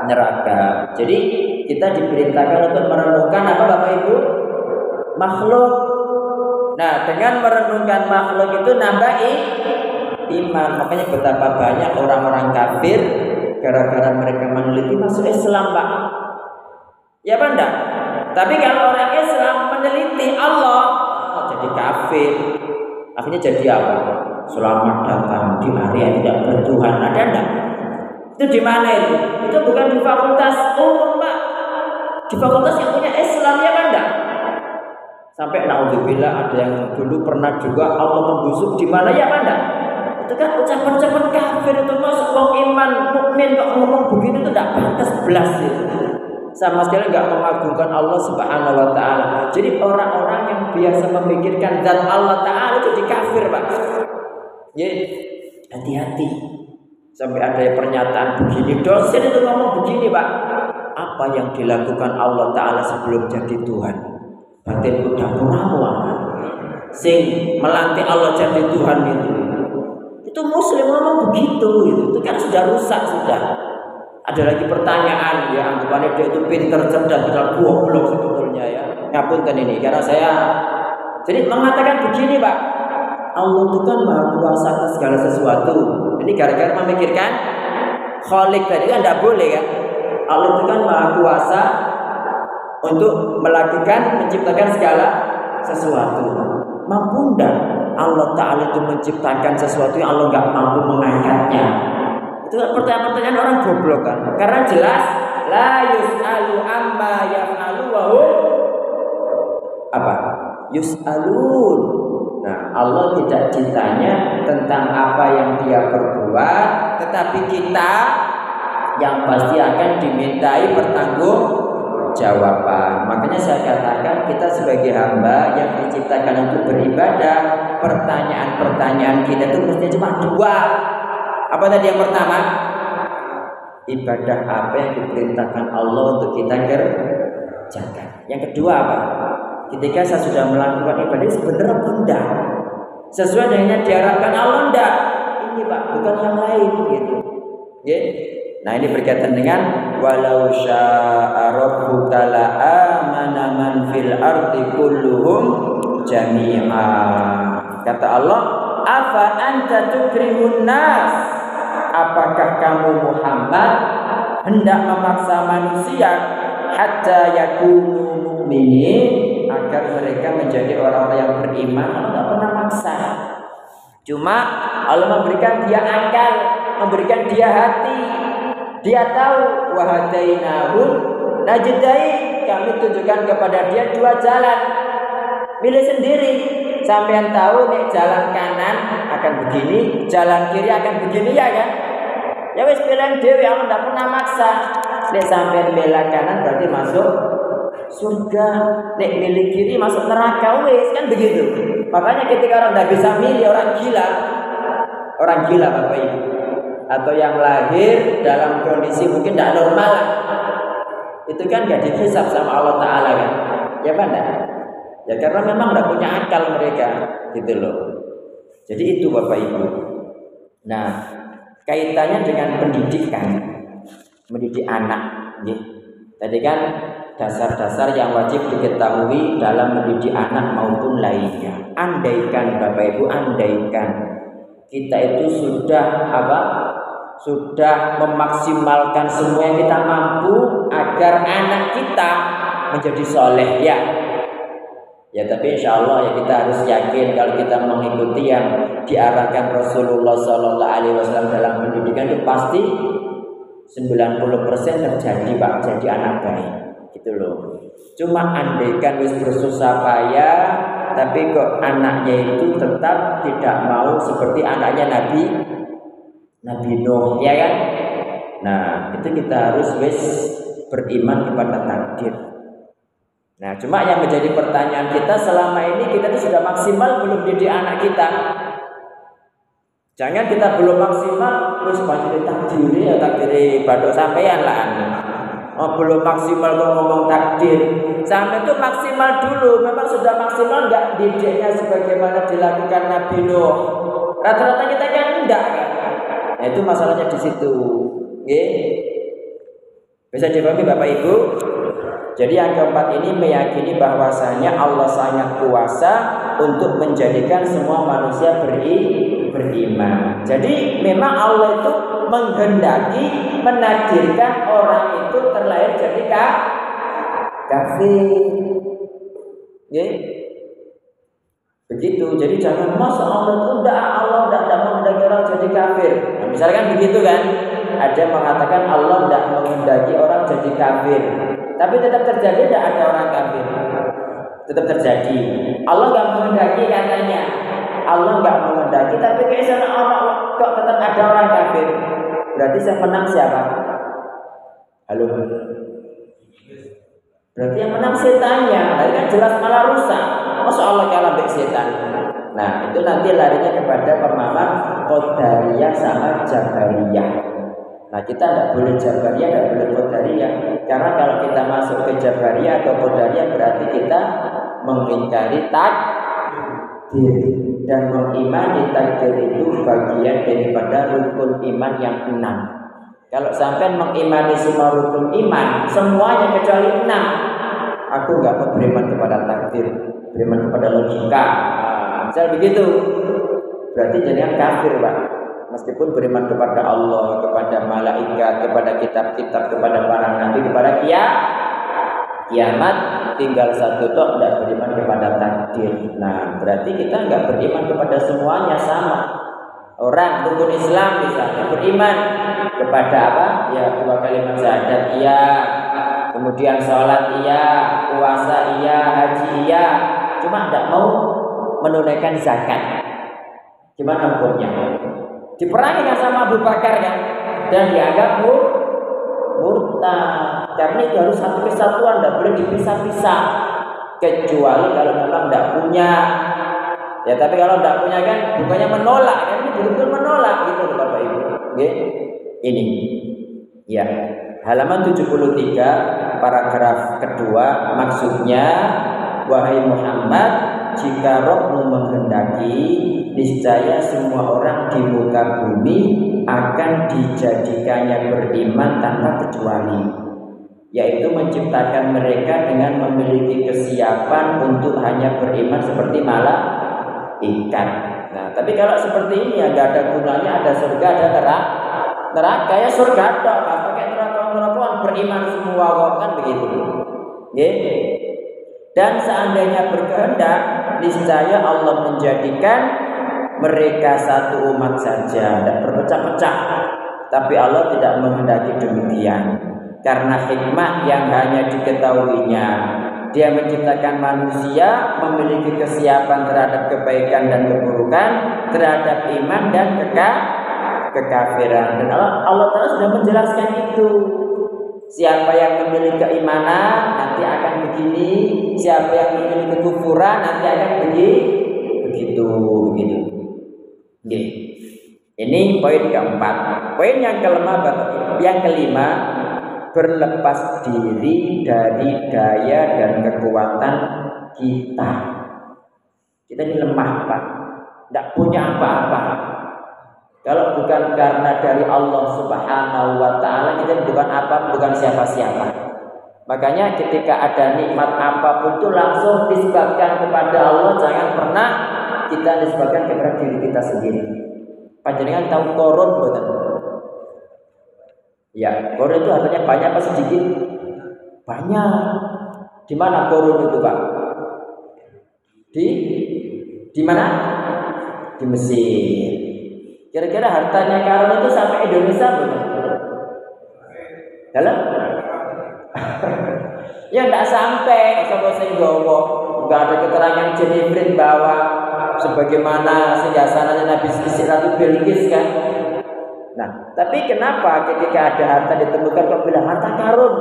neraka. Jadi kita diperintahkan untuk merenungkan apa Bapak Ibu? Makhluk. Nah, dengan merenungkan makhluk itu nambah iman. Makanya betapa banyak orang-orang kafir gara-gara mereka meneliti masuk Islam, Pak. Ya Pak enggak? Tapi kalau orang Islam meneliti Allah, jadi kafir. Akhirnya jadi apa? Selamat datang di area tidak bertuhan. Ada enggak? Itu di mana itu? Itu bukan di fakultas umum, Pak. Di fakultas yang punya Islam, ya Pak enggak? Sampai naudzubillah ada yang dulu pernah juga Allah membusuk di mana, ya Pak enggak? Itu kan ucapan-ucapan kafir itu, masuk wong iman mukmin kok ngomong begitu itu enggak pantas belas itu. Sama sekali enggak mengagungkan Allah Subhanahu wa taala. Jadi orang-orang yang biasa memikirkan zat Allah taala itu jadi kafir, Pak. Ya, hati-hati. Sampai ada pernyataan begini, dosen itu ngomong begini, Pak. Apa yang dilakukan Allah taala sebelum jadi Tuhan? Batin udah purawan. Sing melantik Allah jadi Tuhan itu muslim ngomong begitu, itu kan sudah rusak sudah. Ada lagi pertanyaan, ya anggapannya dia itu pinter, cerdas, padahal goblok sebetulnya ya. Ngapunten ini, karena saya jadi mengatakan begini Pak, Allah itu kan maha kuasa atas segala sesuatu. Ini gara-gara memikirkan Khalik tadi kan tidak boleh kan. Allah itu kan maha kuasa untuk melakukan, menciptakan segala sesuatu. Mampu enggak Allah Ta'ala itu menciptakan sesuatu yang Allah nggak mampu mengangkatnya? Itu kan pertanyaan-pertanyaan orang goblok kan. Karena jelas la yus'alu amma yaf'alu wa hum apa? Yus'alun. Nah, Allah tidak ditanya tentang apa yang dia perbuat, tetapi kita yang pasti akan dimintai pertanggungjawaban. Makanya saya katakan kita sebagai hamba yang diciptakan untuk beribadah, pertanyaan-pertanyaan kita itu mestinya cuma dua. Apa tadi yang pertama? Ibadah apa yang diperintahkan Allah untuk kita kerjakan. Yang kedua apa? Ketika saya sudah melakukan ibadah sebenarnya enggak sesuai dengan yang diharapkan Allah enggak. Ini Pak, bukan yang lain gitu. Ya. Nah, ini berkaitan dengan walau syaa rabbuka la amana man fil ardi kulluhum jami'a. Kata Allah, afa anta tukrihun nas? Apakah kamu Muhammad hendak memaksa manusia hatta yakunu mu'minin, agar mereka menjadi orang-orang yang beriman? Allah tidak pernah maksa. Cuma Allah memberikan dia akal, memberikan dia hati. Dia tahu wahadainahu najdain, kami tunjukkan kepada dia dua jalan. Pilih sendiri. Sampean tahu nek jalan kanan akan begini, jalan kiri akan begini ya kan? Ya wis pilihan dhewe, Allah tidak pernah maksa. Nek sampean milih kanan berarti masuk surga, nek milih kiri masuk neraka, wis kan begitu. Makanya ketika orang tidak bisa milih, orang gila Bapak Ibu, atau yang lahir dalam kondisi mungkin tidak normal, itu kan gak dihisab sama Allah Ta'ala kan? Ya Pak enggak? Ya karena memang tidak punya akal mereka, gitu loh. Jadi itu Bapak Ibu. Nah, kaitannya dengan pendidikan, mendidik anak, ya. Tadi kan dasar-dasar yang wajib diketahui dalam mendidik anak maupun lainnya. Andaikan Bapak Ibu, andaikan kita itu sudah apa? Sudah memaksimalkan semua yang kita mampu agar anak kita menjadi soleh, ya. Ya, tapi insya Allah ya kita harus yakin kalau kita mengikuti yang diarahkan Rasulullah SAW dalam pendidikan itu pasti 90% terjadi Pak, jadi anak baik gitu loh. Cuma andaikan wis bersusah payah tapi kok anaknya itu tetap tidak mau seperti anaknya Nabi Nuh, ya kan? Nah, itu kita harus wis beriman kepada takdir. Nah, cuma yang menjadi pertanyaan kita selama ini, kita itu sudah maksimal belum didik anak kita? Jangan kita belum maksimal terus banyak takdiri, ya takdiri badok sampean lah. Oh, belum maksimal kok ngomong takdir. Sampai itu maksimal dulu. Memang sudah maksimal enggak didiknya sebagaimana dilakukan Nabi Nuh? Rata-rata kita kan enggak kan? Nah, itu masalahnya di situ. Nggih. Bisa dipahami Bapak Ibu? Jadi yang keempat ini meyakini bahwasanya Allah sangat kuasa untuk menjadikan semua manusia beriman. Jadi memang Allah itu menghendaki menakdirkan orang itu terlahir jadi kafir. Ya. Begitu. Jadi jangan masa Allah itu Allah tidak menghendaki orang jadi kafir. Nah, misalkan begitu kan? Ada yang mengatakan Allah tidak menghendaki orang jadi kafir. Tapi tetap terjadi, tidak ada orang kafir. Tetap terjadi. Allah nggak menghendaki katanya. Allah nggak menghendaki, tapi keisahan Allah kok tetap ada orang kafir. Berarti saya menang siapa? Halo. Berarti yang menang setannya. Tadi kan jelas malah rusak. Masa Allah kalah dengan setan? Nah, itu nanti larinya kepada pemahaman Qadariyah sama Jabariyah. Nah, kita tidak boleh Jabariyah, tidak boleh Qadariyah. Karena kalau kita masuk ke Jabariyah atau Qadariyah berarti kita mengingkari takdir. Dan mengimani takdir itu bagian daripada rukun iman yang 6. Kalau sampai mengimani semua rukun iman, semuanya kecuali 6, aku nggak mau beriman kepada takdir, beriman kepada logika. Nah, misal begitu, berarti jadi kafir, Pak. Meskipun beriman kepada Allah, kepada malaikat, kepada kitab-kitab, kepada para nabi, kepada kiamat, tinggal satu tok tidak beriman kepada takdir. Nah, berarti kita nggak beriman kepada semuanya sama. Orang rukun Islam misalnya beriman kepada apa? Ya, 2 kalimat syahadat iya, kemudian sholat iya, puasa iya, haji iya, cuma tidak mau menunaikan zakat. Gimana hukumnya? Diperangi kan sama Abu Bakar kan, dan dianggap murtad. Karena itu harus satu kesatuan, tidak boleh dipisah-pisah. Kecuali kalau memang tidak punya. Ya, tapi kalau tidak punya kan bukannya menolak, kan ini betul-betul menolak gitu loh Bapak Ibu. Oke. Ini. Ya. Halaman 73 paragraf kedua, maksudnya wahai Muhammad, jika Rabbmu menghendaki, niscaya semua orang di muka bumi akan dijadikannya beriman tanpa kecuali, yaitu menciptakan mereka dengan memiliki kesiapan untuk hanya beriman seperti malaikat. Nah, tapi kalau seperti ini ya nggak ada gunanya, ada surga, ada neraka. Ya surga dong, nggak pakai neraka beriman semua kok, kan begitu. Dan seandainya berkehendak, niscaya Allah menjadikan mereka satu umat saja, tidak berpecah-pecah. Tapi Allah tidak menghendaki demikian, karena hikmah yang hanya diketahuinya. Dia menciptakan manusia memiliki kesiapan terhadap kebaikan dan keburukan, terhadap iman dan kekafiran. Dan Allah Ta'ala sudah menjelaskan itu. Siapa yang memiliki keimanan nanti akan begini, siapa yang memiliki kekufuran nanti akan begitu. Ini poin keempat. Poin yang kelima, berlepas diri dari daya dan kekuatan kita. Kita ini lemah, Pak. Tidak punya apa-apa. Kalau bukan karena dari Allah Subhanahu wa Ta'ala, kita bukan apa, bukan siapa-siapa. Makanya ketika ada nikmat apapun itu langsung disebabkan kepada Allah. Jangan pernah kita disebabkan kepada diri kita sendiri. Panjenengan tahu korun betul? Ya, korun itu artinya banyak apa sedikit? Banyak. Di mana korun itu, Pak? Di mana? Di Mesir. Kira-kira hartanya Karun itu sampai Indonesia belum? Dalam? Ya tidak sampai. Sampai Singgowo, nggak ada keterangan Jenibrin bahwa sebagaimana singgasananya Nabi Ratu Bilqis kan. Nah, tapi kenapa ketika ada harta ditemukan kok bilang harta karun?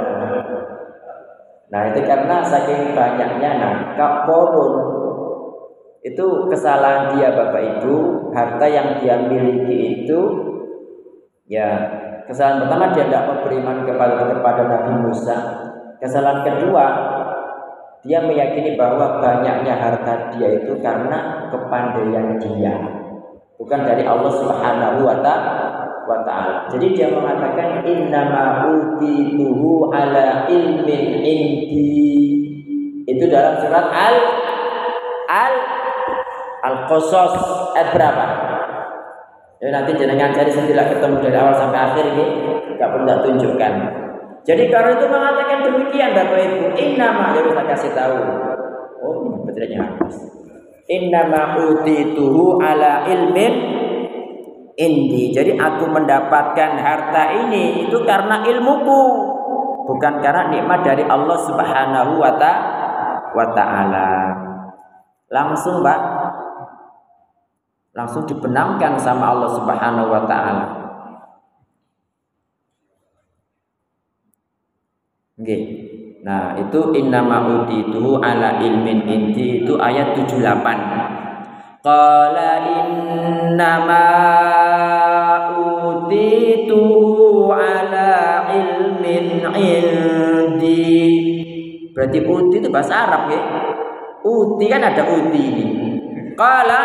Nah itu karena saking banyaknya korun. Itu kesalahan dia Bapak Ibu. Harta yang dia miliki itu, ya kesalahan pertama dia tidak mau beriman kepada Nabi Musa. Kesalahan kedua, dia meyakini bahwa banyaknya harta dia itu karena kepandaian dia. bukan dari Allah Subhanahu wa ta'ala. Jadi dia mengatakan innama utituhu ala ilmin indi. Itu dalam surat Al-Qasas ayat berapa? Ya, nanti jenengan cari sendiri ketemu dari awal sampai akhir ini, enggak perlu tak tunjukkan. Jadi kalau itu mengatakan demikian Bapak Ibu, innama, ya kita kasih tahu. Oh, ini baterainya habis. Innama utituhu ala ilmin indi. Jadi aku mendapatkan harta ini itu karena ilmuku, bukan karena nikmat dari Allah Subhanahu wa ta'ala. Langsung Pak, langsung dibenamkan sama Allah Subhanahu wa ta'ala. Oke. Nah, itu innama utituhu ala ilmin indi, itu ayat 78. Qala innama utituhu ala ilmin indi. Berarti uti itu bahasa Arab ya. Uti kan ada uti ini. Qala,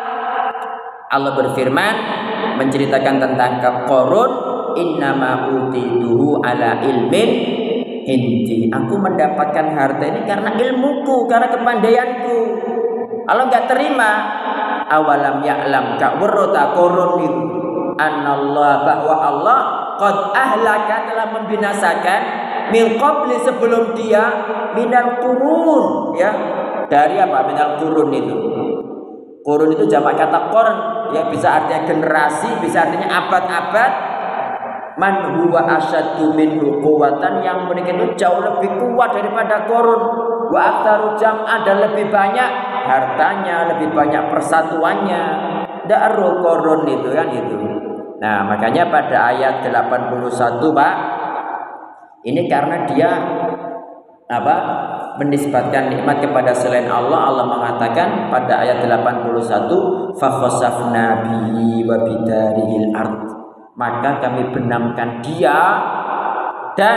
Allah berfirman menceritakan tentang Qarun, innama utituhu ala ilmin indi. Aku mendapatkan harta ini karena ilmuku, karena kepandaianku. Allah enggak terima. Awalam ya'lam ka warata Qarun itu annallah, bahwa Allah qad ahlaka, telah membinasakan min qabli, sebelum dia, minal qurun, ya. Dari apa? Minal qurun itu. Qurun itu jamak kata qarn, ya, bisa artinya generasi, bisa artinya abad-abad. Man huwa asyaddu minhu quwwatan, yang mereka itu jauh lebih kuat daripada Qarun. Wa aktsaru jam'an, dan lebih banyak hartanya, lebih banyak persatuannya. Daru Qarun itu kan itu. Nah, makanya pada ayat 81 Pak, ini karena dia apa? Menisbatkan nikmat kepada selain Allah. Allah mengatakan pada ayat 81, fa khasafna bihi wa bidarihil ard, maka kami benamkan dia dan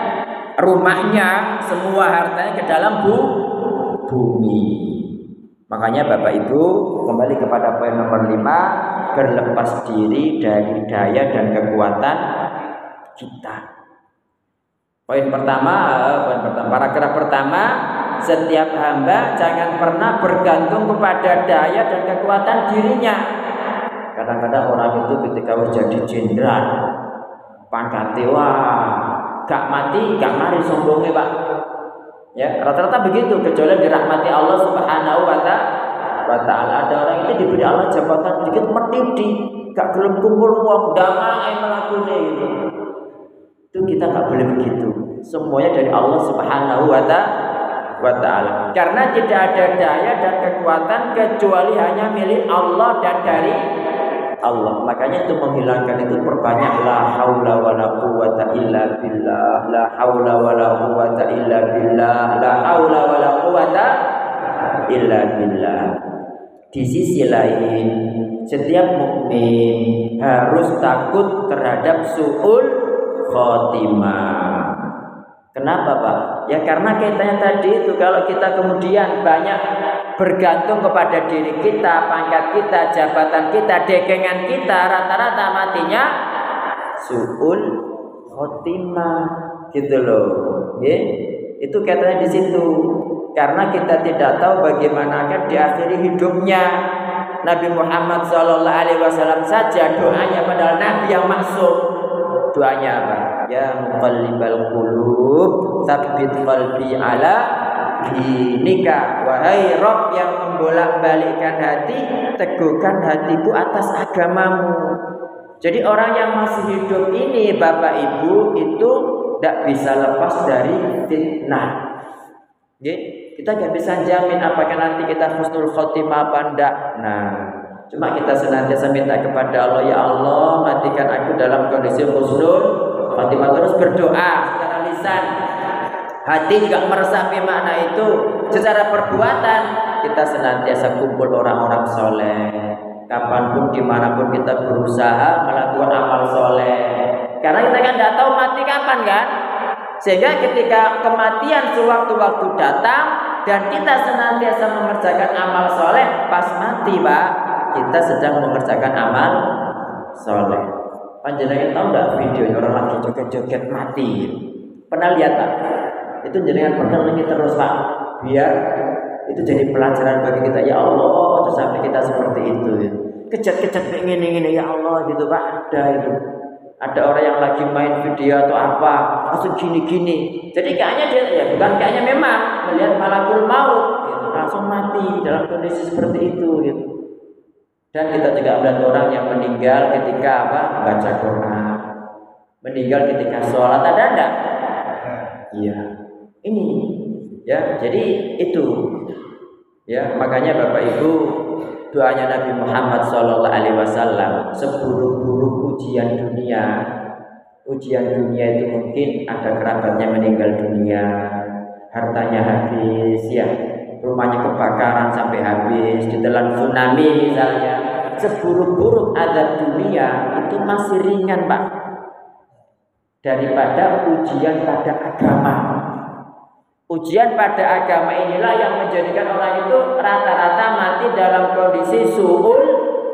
rumahnya, semua hartanya ke dalam bumi. Makanya Bapak Ibu, kembali kepada poin nomor 5, berlepas diri dari daya dan kekuatan kita. Poin pertama, paragraf pertama, setiap hamba jangan pernah bergantung kepada daya dan kekuatan dirinya. Kadang-kadang orang itu ketika jadi jenderal, pangkatnya wah, gak mati, gak mari sombongnya Pak. Ya, rata-rata begitu, kecuali dirahmati Allah Subhanahu wa ta'ala. Ada orang itu diberi Allah jabatan dikit metidi, gak gelem kumpul uang, damai melakukannya gitu. Itu kita gak boleh begitu. Semuanya dari Allah Subhanahu wa ta'ala. Karena tidak ada daya dan kekuatan kecuali hanya milik Allah dan dari Allah. Makanya itu menghilangkan itu perbanyak la haula wala quwata illa billah, la haula wala quwata illa billah, la haula wala quwata illa billah. Di sisi lain, setiap mukmin harus takut terhadap su'ul khotimah. Kenapa Pak? Ya karena kaitannya tadi itu, kalau kita kemudian banyak bergantung kepada diri kita, pangkat kita, jabatan kita, dekengan kita, rata-rata matinya su'ul khotimah, gitu loh. Ya? Itu kaitannya di situ. Karena kita tidak tahu bagaimana akan diakhiri hidupnya. Nabi Muhammad SAW saja doanya, padahal Nabi yang maksum. Doanya apa? Ya muqallibal qulub, tsabbit qalbi ala dinika. Wahai Rabb yang membolak-balikkan hati, teguhkan hatiku atas agamamu. Jadi orang yang masih hidup ini Bapak Ibu itu tidak bisa lepas dari fitnah. Kita nggak bisa jamin apakah nanti kita husnul khotimah apa enggak. Nah, cuma kita senantiasa minta kepada Allah, ya Allah matikan aku dalam kondisi husnul khotimah. Terus berdoa secara lisan, hati juga meresapi makna itu. Secara perbuatan kita senantiasa kumpul orang-orang soleh. Kapanpun dimanapun kita berusaha melakukan amal soleh. Karena kita kan tidak tahu mati kapan kan. Sehingga ketika kematian sewaktu-waktu datang dan kita senantiasa mengerjakan amal soleh, pas mati Pak, kita sedang mengerjakan amal soleh. Panjenengan tahu nggak video orang lagi joget-joget mati? Pernah lihat Pak? Itu jenengan pengelingi terus Pak, biar itu jadi pelajaran bagi kita. Ya Allah, terus sampai kita seperti itu. Kejat-kejat ingin ya Allah gitu Pak, ada itu. Ada orang yang lagi main video atau apa, langsung gini-gini. Jadi kayaknya dia, ya bukan kayaknya, memang melihat malakul maut, gitu, langsung mati dalam kondisi seperti itu. Gitu. Dan kita juga melihat orang yang meninggal ketika apa? Baca Quran, meninggal ketika sholat, ada enggak? Iya, ini, ya. Jadi itu, ya. Makanya Bapak Ibu, doanya Nabi Muhammad SAW, seburuk-buruk ujian dunia itu mungkin ada kerabatnya meninggal dunia, hartanya habis, ya, rumahnya kebakaran sampai habis, ditelan tsunami misalnya. Seburuk-buruk azab dunia itu masih ringan Pak, daripada ujian pada agama. Ujian pada agama inilah yang menjadikan orang itu rata-rata mati dalam kondisi su'ul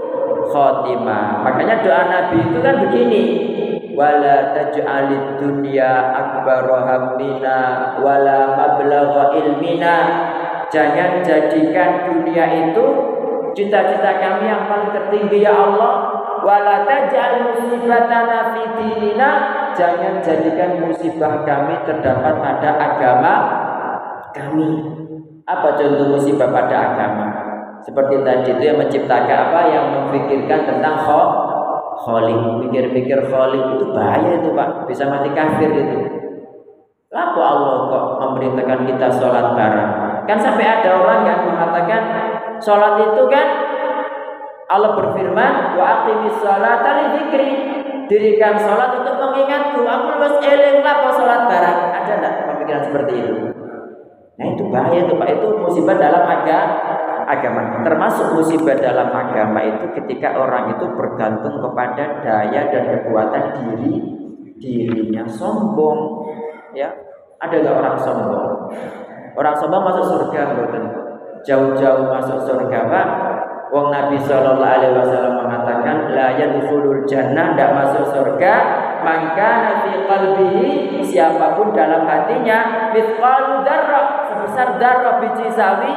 khotimah. Makanya doa Nabi itu kan begini, wala taj'alid dunya akbara hammina wala mablagha ilmina. Jangan jadikan dunia itu cita-cita kami yang paling tertinggi ya Allah. Wala taj'al musibatana fi dinina. Jangan jadikan musibah kami terdapat pada agama kami. Apa contoh musibah pada agama? Seperti tadi itu yang menciptakan apa, yang memikirkan tentang Khalik, mikir-mikir Khalik itu bahaya itu Pak, bisa mati kafir itu. Lalu Allah kok memerintahkan kita sholat bareng? Kan sampai ada orang yang mengatakan sholat itu kan Allah berfirman, wa aqimis sholata li dzikri. Dirikan sholat untuk mengingatku. Aku harus eling lapo sholat bareng. Ada enggak pemikiran seperti itu? Nah itu bahaya itu Pak, itu musibah dalam agama. Termasuk musibah dalam agama itu ketika orang itu bergantung kepada daya dan kekuatan dirinya, sombong. Ya, ada nggak orang sombong? Orang sombong masuk surga betul? Jauh-jauh masuk surga Pak. Wong Nabi Shallallahu Alaihi Wasallam mengatakan la yadkhulul jannah, tidak masuk surga man kana fi qalbihi, siapapun dalam hatinya mithqalu dzarrah, sebesar dzarrah biji sawi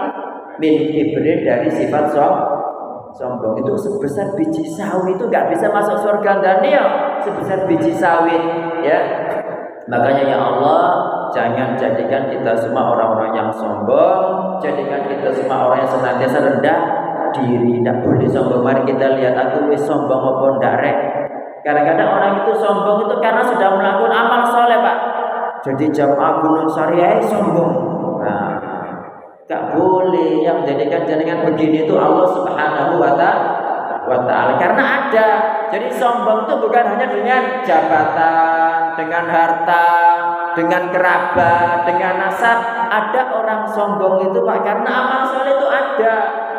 min kibrin, dari sifat sombong. Itu sebesar biji sawi itu nggak bisa masuk surga Daniel, sebesar biji sawi, ya. Makanya ya Allah, jangan jadikan kita semua orang-orang yang sombong, jadikan kita semua orang yang senantiasa rendah diri. Tidak boleh sombong. Mari kita lihat aku wis sombong apa ndak rek. Kadang-kadang orang itu sombong itu karena sudah melakukan amal soleh Pak. Jadi jamaah Gunung Syariah sombong. Nah, gak boleh. Yang jadikan begini itu Allah Subhanahu wa Ta'ala. Karena ada. Jadi sombong itu bukan hanya dengan jabatan, dengan harta, dengan kerabat, dengan nasab. Ada orang sombong itu Pak karena amal soleh itu ada.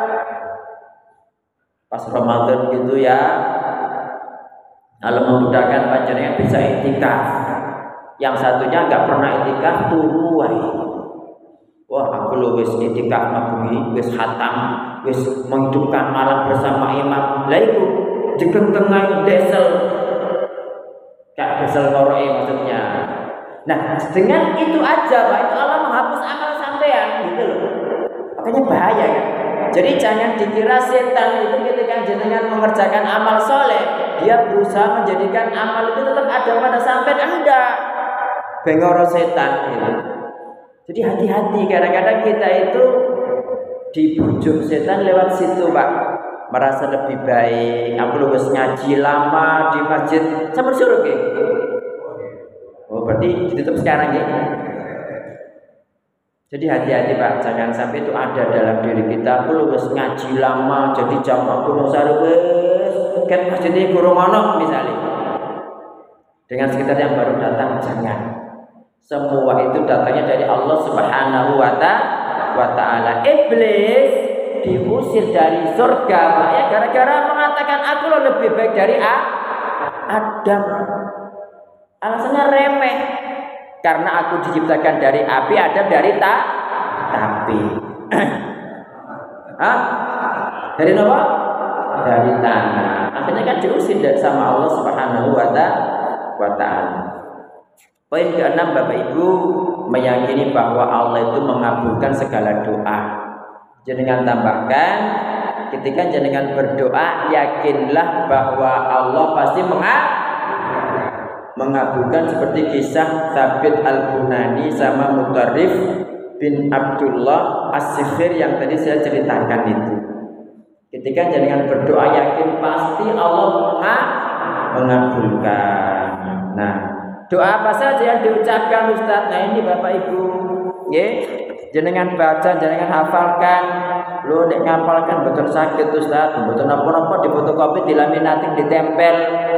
Pas Ramadan gitu ya, kalau memudahkan panjenengan bisa iktikaf. Yang satunya nggak pernah iktikaf turu wae. Wah, aku lo wis iktikaf begini, wis khatam, wis menghidupkan malam bersama imam. Lah itu jegeng tengah desel, kayak desel koroi maksudnya. Nah, dengan itu aja Pak, itu Allah menghapus amal sampean gitu loh. Makanya bahaya kan. Jadi jangan dikira setan itu ketika jenengan mengerjakan amal soleh, dia berusaha menjadikan amal itu tetap ada pada sampean. Enggak, bengoro setan gitu. Jadi hati-hati, kadang-kadang kita itu dibujuk setan lewat situ Pak, merasa lebih baik. Aku lulus ngaji lama di masjid sama suruh gitu. Oh berarti ditutup sekarang ya. Jadi hati-hati Pak, jangan sampai itu ada dalam diri kita. Aku lulus ngaji lama, jadi jamaah Gunung Syariah, kan masjidnya kurang ono misalnya. Dengan sekitar yang baru datang, jangan. Semua itu datangnya dari Allah Subhanahu wa Ta'ala. Iblis diusir dari surga Pak, ya gara-gara mengatakan aku lebih baik dari Adam. Alasannya remeh. Karena aku diciptakan dari api, Adam dari tapi. Hah? Dari apa? dari tanah. Akhirnya kan diusir sama Allah Subhanahu wa Ta'ala. Poin keenam, Bapak Ibu, meyakini bahwa Allah itu mengabulkan segala doa. Jenengan tambahkan, ketika jenengan berdoa, yakinlah bahwa Allah pasti mengabulkan, seperti kisah Thabit Al-Bunani sama Mutarrif bin Abdullah As-Sikhir yang tadi saya ceritakan itu. Ketika jenengan berdoa, yakin pasti Allah mengabulkan. Nah, doa apa saja yang diucapkan Ustaz? Nah ini Bapak Ibu, jenengan baca, jenengan hafalkan. Lo nek ngapalkan betul sakit Ustaz, betul napa-napa di fotokopi, dilaminating, ditempel,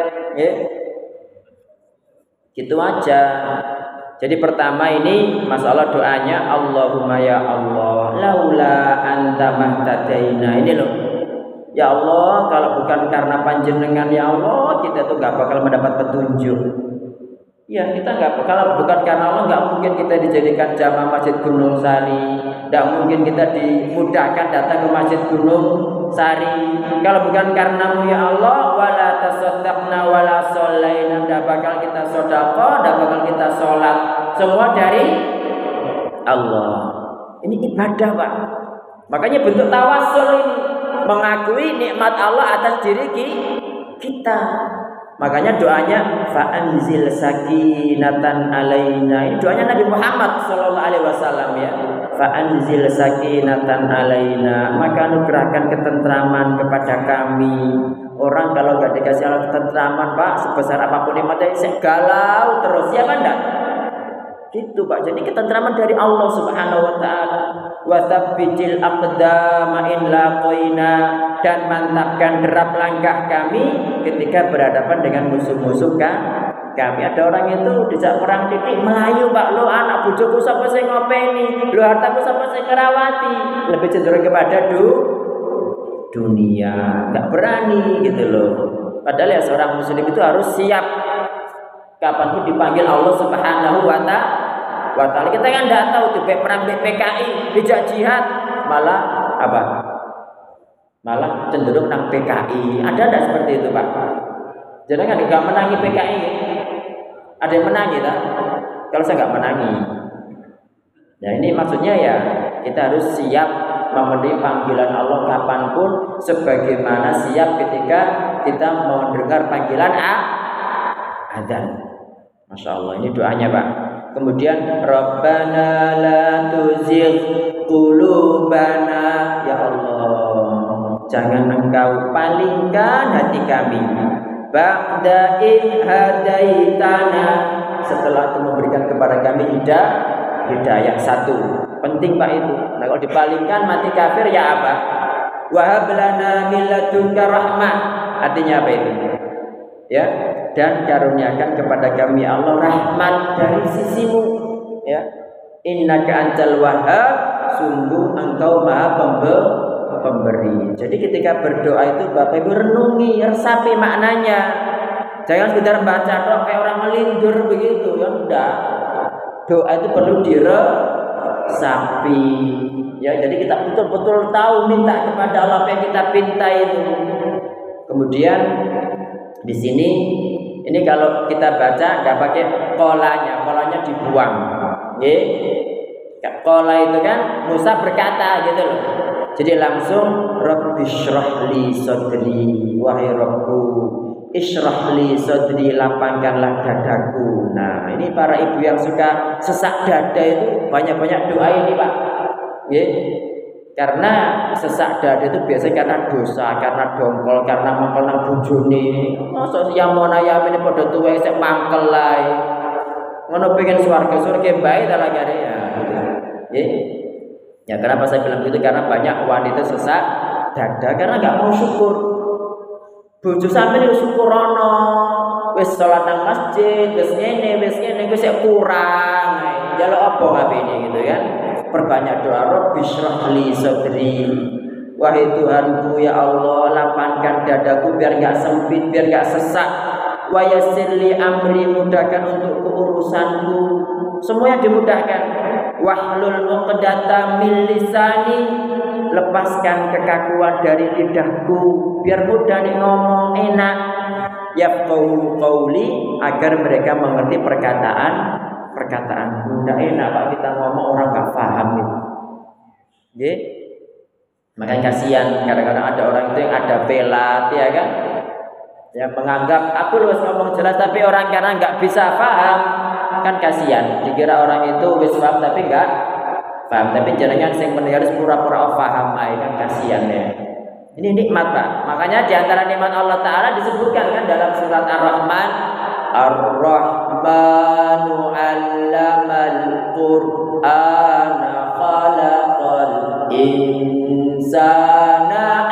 gitu aja. Jadi pertama ini masalah doanya, Allahumma ya Allah, laula anta mahtadaina. Ini loh, ya Allah, kalau bukan karena panjenengan ya Allah, kita tuh gak bakal mendapat petunjuk. Ya, kita kalau bukan karena Allah, nggak mungkin kita dijadikan jamaah Masjid Gunung Sari, nggak mungkin kita dimudahkan datang ke Masjid Gunung Sari. Kalau bukan karenamu ya Allah, wala tasaddaqna wala sholaina, nggak bakal kita sedekah, nggak bakal kita sholat. Semua dari Allah. Ini ibadah, Pak. Makanya bentuk tawassul ini mengakui nikmat Allah atas diri kita. Makanya doanya fa'anzil sakinatan alaina. Ini doanya Nabi Muhammad sallallahu alaihi wasallam ya. Fa'anzil sakinatan alaina. Maka anugerahkan ketentraman kepada kami. Orang kalau enggak dikasih Allah ketentraman, Pak, sebesar apapun nikmatnya galau terus, ya kan enggak? Gitu, Pak. Jadi ketentraman dari Allah Subhanahu wa taala. Wa tsabbitil aqdama in laqaina, dan mantapkan derap langkah kami ketika berhadapan dengan musuh-musuh kami. Ada orang itu dijak perang titik melayu, Pak. Lo anak bojoku sapa sing ngopeni, lo hartaku sapa sing ngerawati. Lebih cenderung kepada dunia, enggak berani gitu loh. Padahal ya seorang muslim itu harus siap kapanpun dipanggil Allah Subhanahu wa Ta'ala. Kita kan enggak tahu tuh perang PKI, dijak jihad, malah apa? Malah cenderung nang PKI. Ada enggak seperti itu, Pak? Jangan enggak menangi PKI. Ada yang menangi tak? Kalau saya enggak menangi. Nah, ini maksudnya ya kita harus siap memenuhi panggilan Allah kapanpun, sebagaimana siap ketika kita mendengar panggilan azan. Masya Allah, ini doanya, Pak. Kemudian Rabbana la tuzigh qulubana, ya Allah, jangan Engkau palingkan hati kami ba'da id hadaitana, setelah Engkau memberikan kepada kami hidayah. Satu penting, Pak, itu. Nah, kalau dipalingkan mati kafir ya apa? Wa hab lana min ladunka rahmah, artinya apa itu? Ya, dan karuniakan kepada kami Allah rahmat dari sisimu, ya. Innaka antal wahhab, sungguh Engkau maha pemberi. Jadi ketika berdoa itu Bapak Ibu renungi, resapi maknanya. Jangan sekedar baca doa kayak orang melindur begitu, ya enggak. Doa itu perlu diresapi, ya. Jadi kita betul-betul tahu minta kepada Allah apa yang kita pinta itu. Kemudian di sini ini kalau kita baca enggak pakai kolanya dibuang. Nggih. Kola itu kan Musa berkata gitu loh. Jadi langsung Rabbishrahli sadri, wahai Rabbku, ishrahli sadri, lapangkanlah dadaku. Nah, ini para ibu yang suka sesak dada itu banyak-banyak doa ini, Pak. Nggih. Karena sesak dada itu biasanya karena dosa, karena dongkol, karena mangkel nang bojone. Mosok yang mona yamene padha tuwek sik mangkel lae. Ngono pengen surga bae ta lagane ya. Ya, kenapa saya bilang gitu? Karena banyak wanita sesak dada karena nggak mau syukur. Bojo sampeyan syukurono, wis salat nang masjid, wis ngene wis kurang. Njaluk apa ngene gitu kan? Perbanyak doa, Rabbishrahli sadri. Wahai Tuhanku ya Allah, lapangkan dadaku biar enggak sempit, biar enggak sesak. Wa yassirli amri, mudahkan untukku urusanku. Semuanya dimudahkan. Wahlul 'uqdatam min lisani, lepaskan kekakuan dari lidahku biar mudah nih ngomong enak. Yafqahu qauli, agar mereka mengerti perkataanku. Nggak enak Pak kita ngomong orang nggak paham itu. Nggih. Makanya kasihan kadang-kadang ada orang itu yang ada pelat ya kan. Ya menganggap aku harus ngomong jelas tapi orang karena nggak bisa paham kan kasihan. Dikira orang itu wis paham tapi nggak paham. Tapi jenengan sing meneh harus pura-pura paham ae kan kasihan ya. Ini nikmat Pak. Makanya di antara nikmat Allah Ta'ala disebutkan kan dalam surat Ar-Rahman, Ar-Rahmanu 'allamal Qur'ana khalaqal insana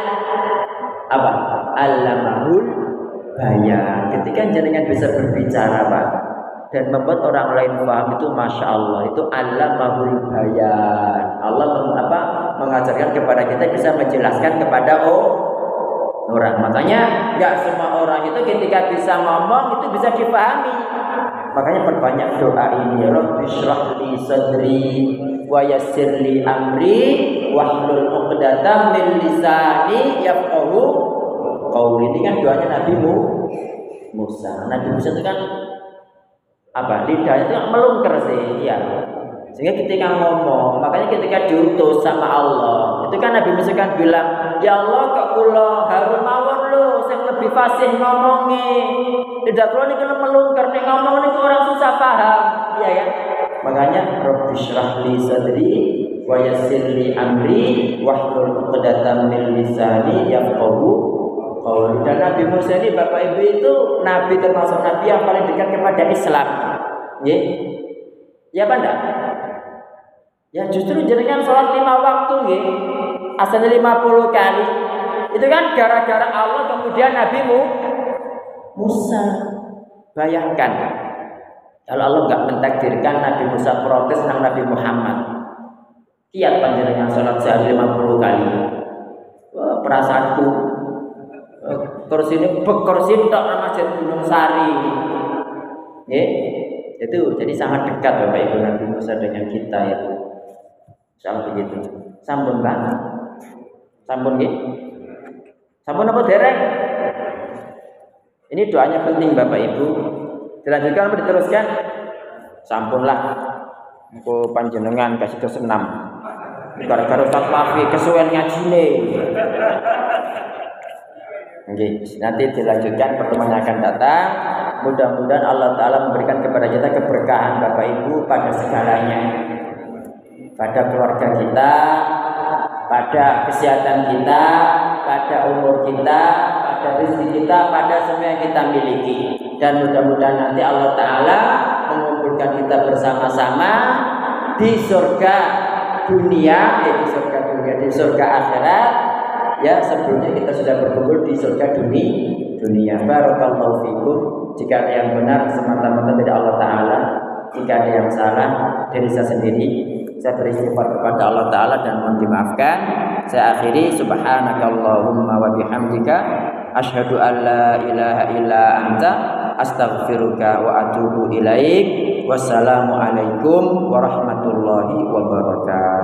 allamahul bayan. Ketika jenengan bisa berbicara Pak dan membuat orang lain paham itu masya Allah, itu allamahul bayan. Allah mengajarkan kepada kita bisa menjelaskan kepada orang. Makanya nggak semua orang itu ketika bisa ngomong itu bisa dipahami. Makanya perbanyak doa ini, Rabbi shrah li sadri wa yassir li amri wahlul 'uqdatam min lisani yafqahu qauli. Ini kan doanya Nabi Musa. Nabi Musa itu kan lidahnya itu melungker sih, ya. Sehingga ketika ngomong, makanya ketika diutus sama Allah, itu kan Nabi Musa kan bilang, ya Allah kok kula Harun mawon lho sing lebih fasih ngomongi. Tidak kula niki melungker nek ngomong niku orang susah paham, iya ya. Makanya Rabbi shrah li sadri wa yassir li amri wahlul 'uqdatam min lisani yafqahu qauli. Dan Nabi Musa ini Bapak Ibu itu nabi termasuk nabi yang paling dekat kepada Islam. Nggih. Ya apa enggak? Ya justru jenengan sholat 5 waktu nggih. Asalnya 50 kali. Itu kan gara-gara Allah kemudian Nabi Musa. Bayangkan kalau Allah enggak mentakdirkan Nabi Musa protes nang Nabi Muhammad. Kiat panjenengan sholat sehari 50 kali. Wah, perasaanku kursi ini kursi tok Masjid Gunung Sari. Nggih. Itu jadi sangat dekat Bapak Ibu Nabi Musa dengan kita ya. Insyaallah begitu. Sampun Pak. Sampun nggih. Sampun apa dereng? Ini doanya penting Bapak Ibu. Dilanjutkan atau diteruskan? Sampunlah. Engko panjenengan kasih kesenam. Gara-gara Ustaz Mafi kesuwen ngajine. Oke, nanti dilanjutkan pertemuan akan datang. Mudah-mudahan Allah Ta'ala memberikan kepada kita keberkahan Bapak Ibu pada segalanya, pada keluarga kita, pada kesehatan kita, pada umur kita, pada rezeki kita, pada semua yang kita miliki. Dan mudah-mudahan nanti Allah Ta'ala mengumpulkan kita bersama-sama di surga dunia, di surga akhirat. Ya, sebelumnya kita sudah berkumpul di surga dunia. Barakallahu fikum. Jika ada yang benar semata-mata dari Allah Ta'ala, jika ada yang salah dari saya sendiri, saya beristighfar kepada Allah Ta'ala dan mohon dimaafkan. Saya akhiri, subhanakallahumma wa bihamdika asyhadu an la ilaha illa anta astaghfiruka wa atubu ilaik. Wassalamualaikum warahmatullahi wabarakatuh.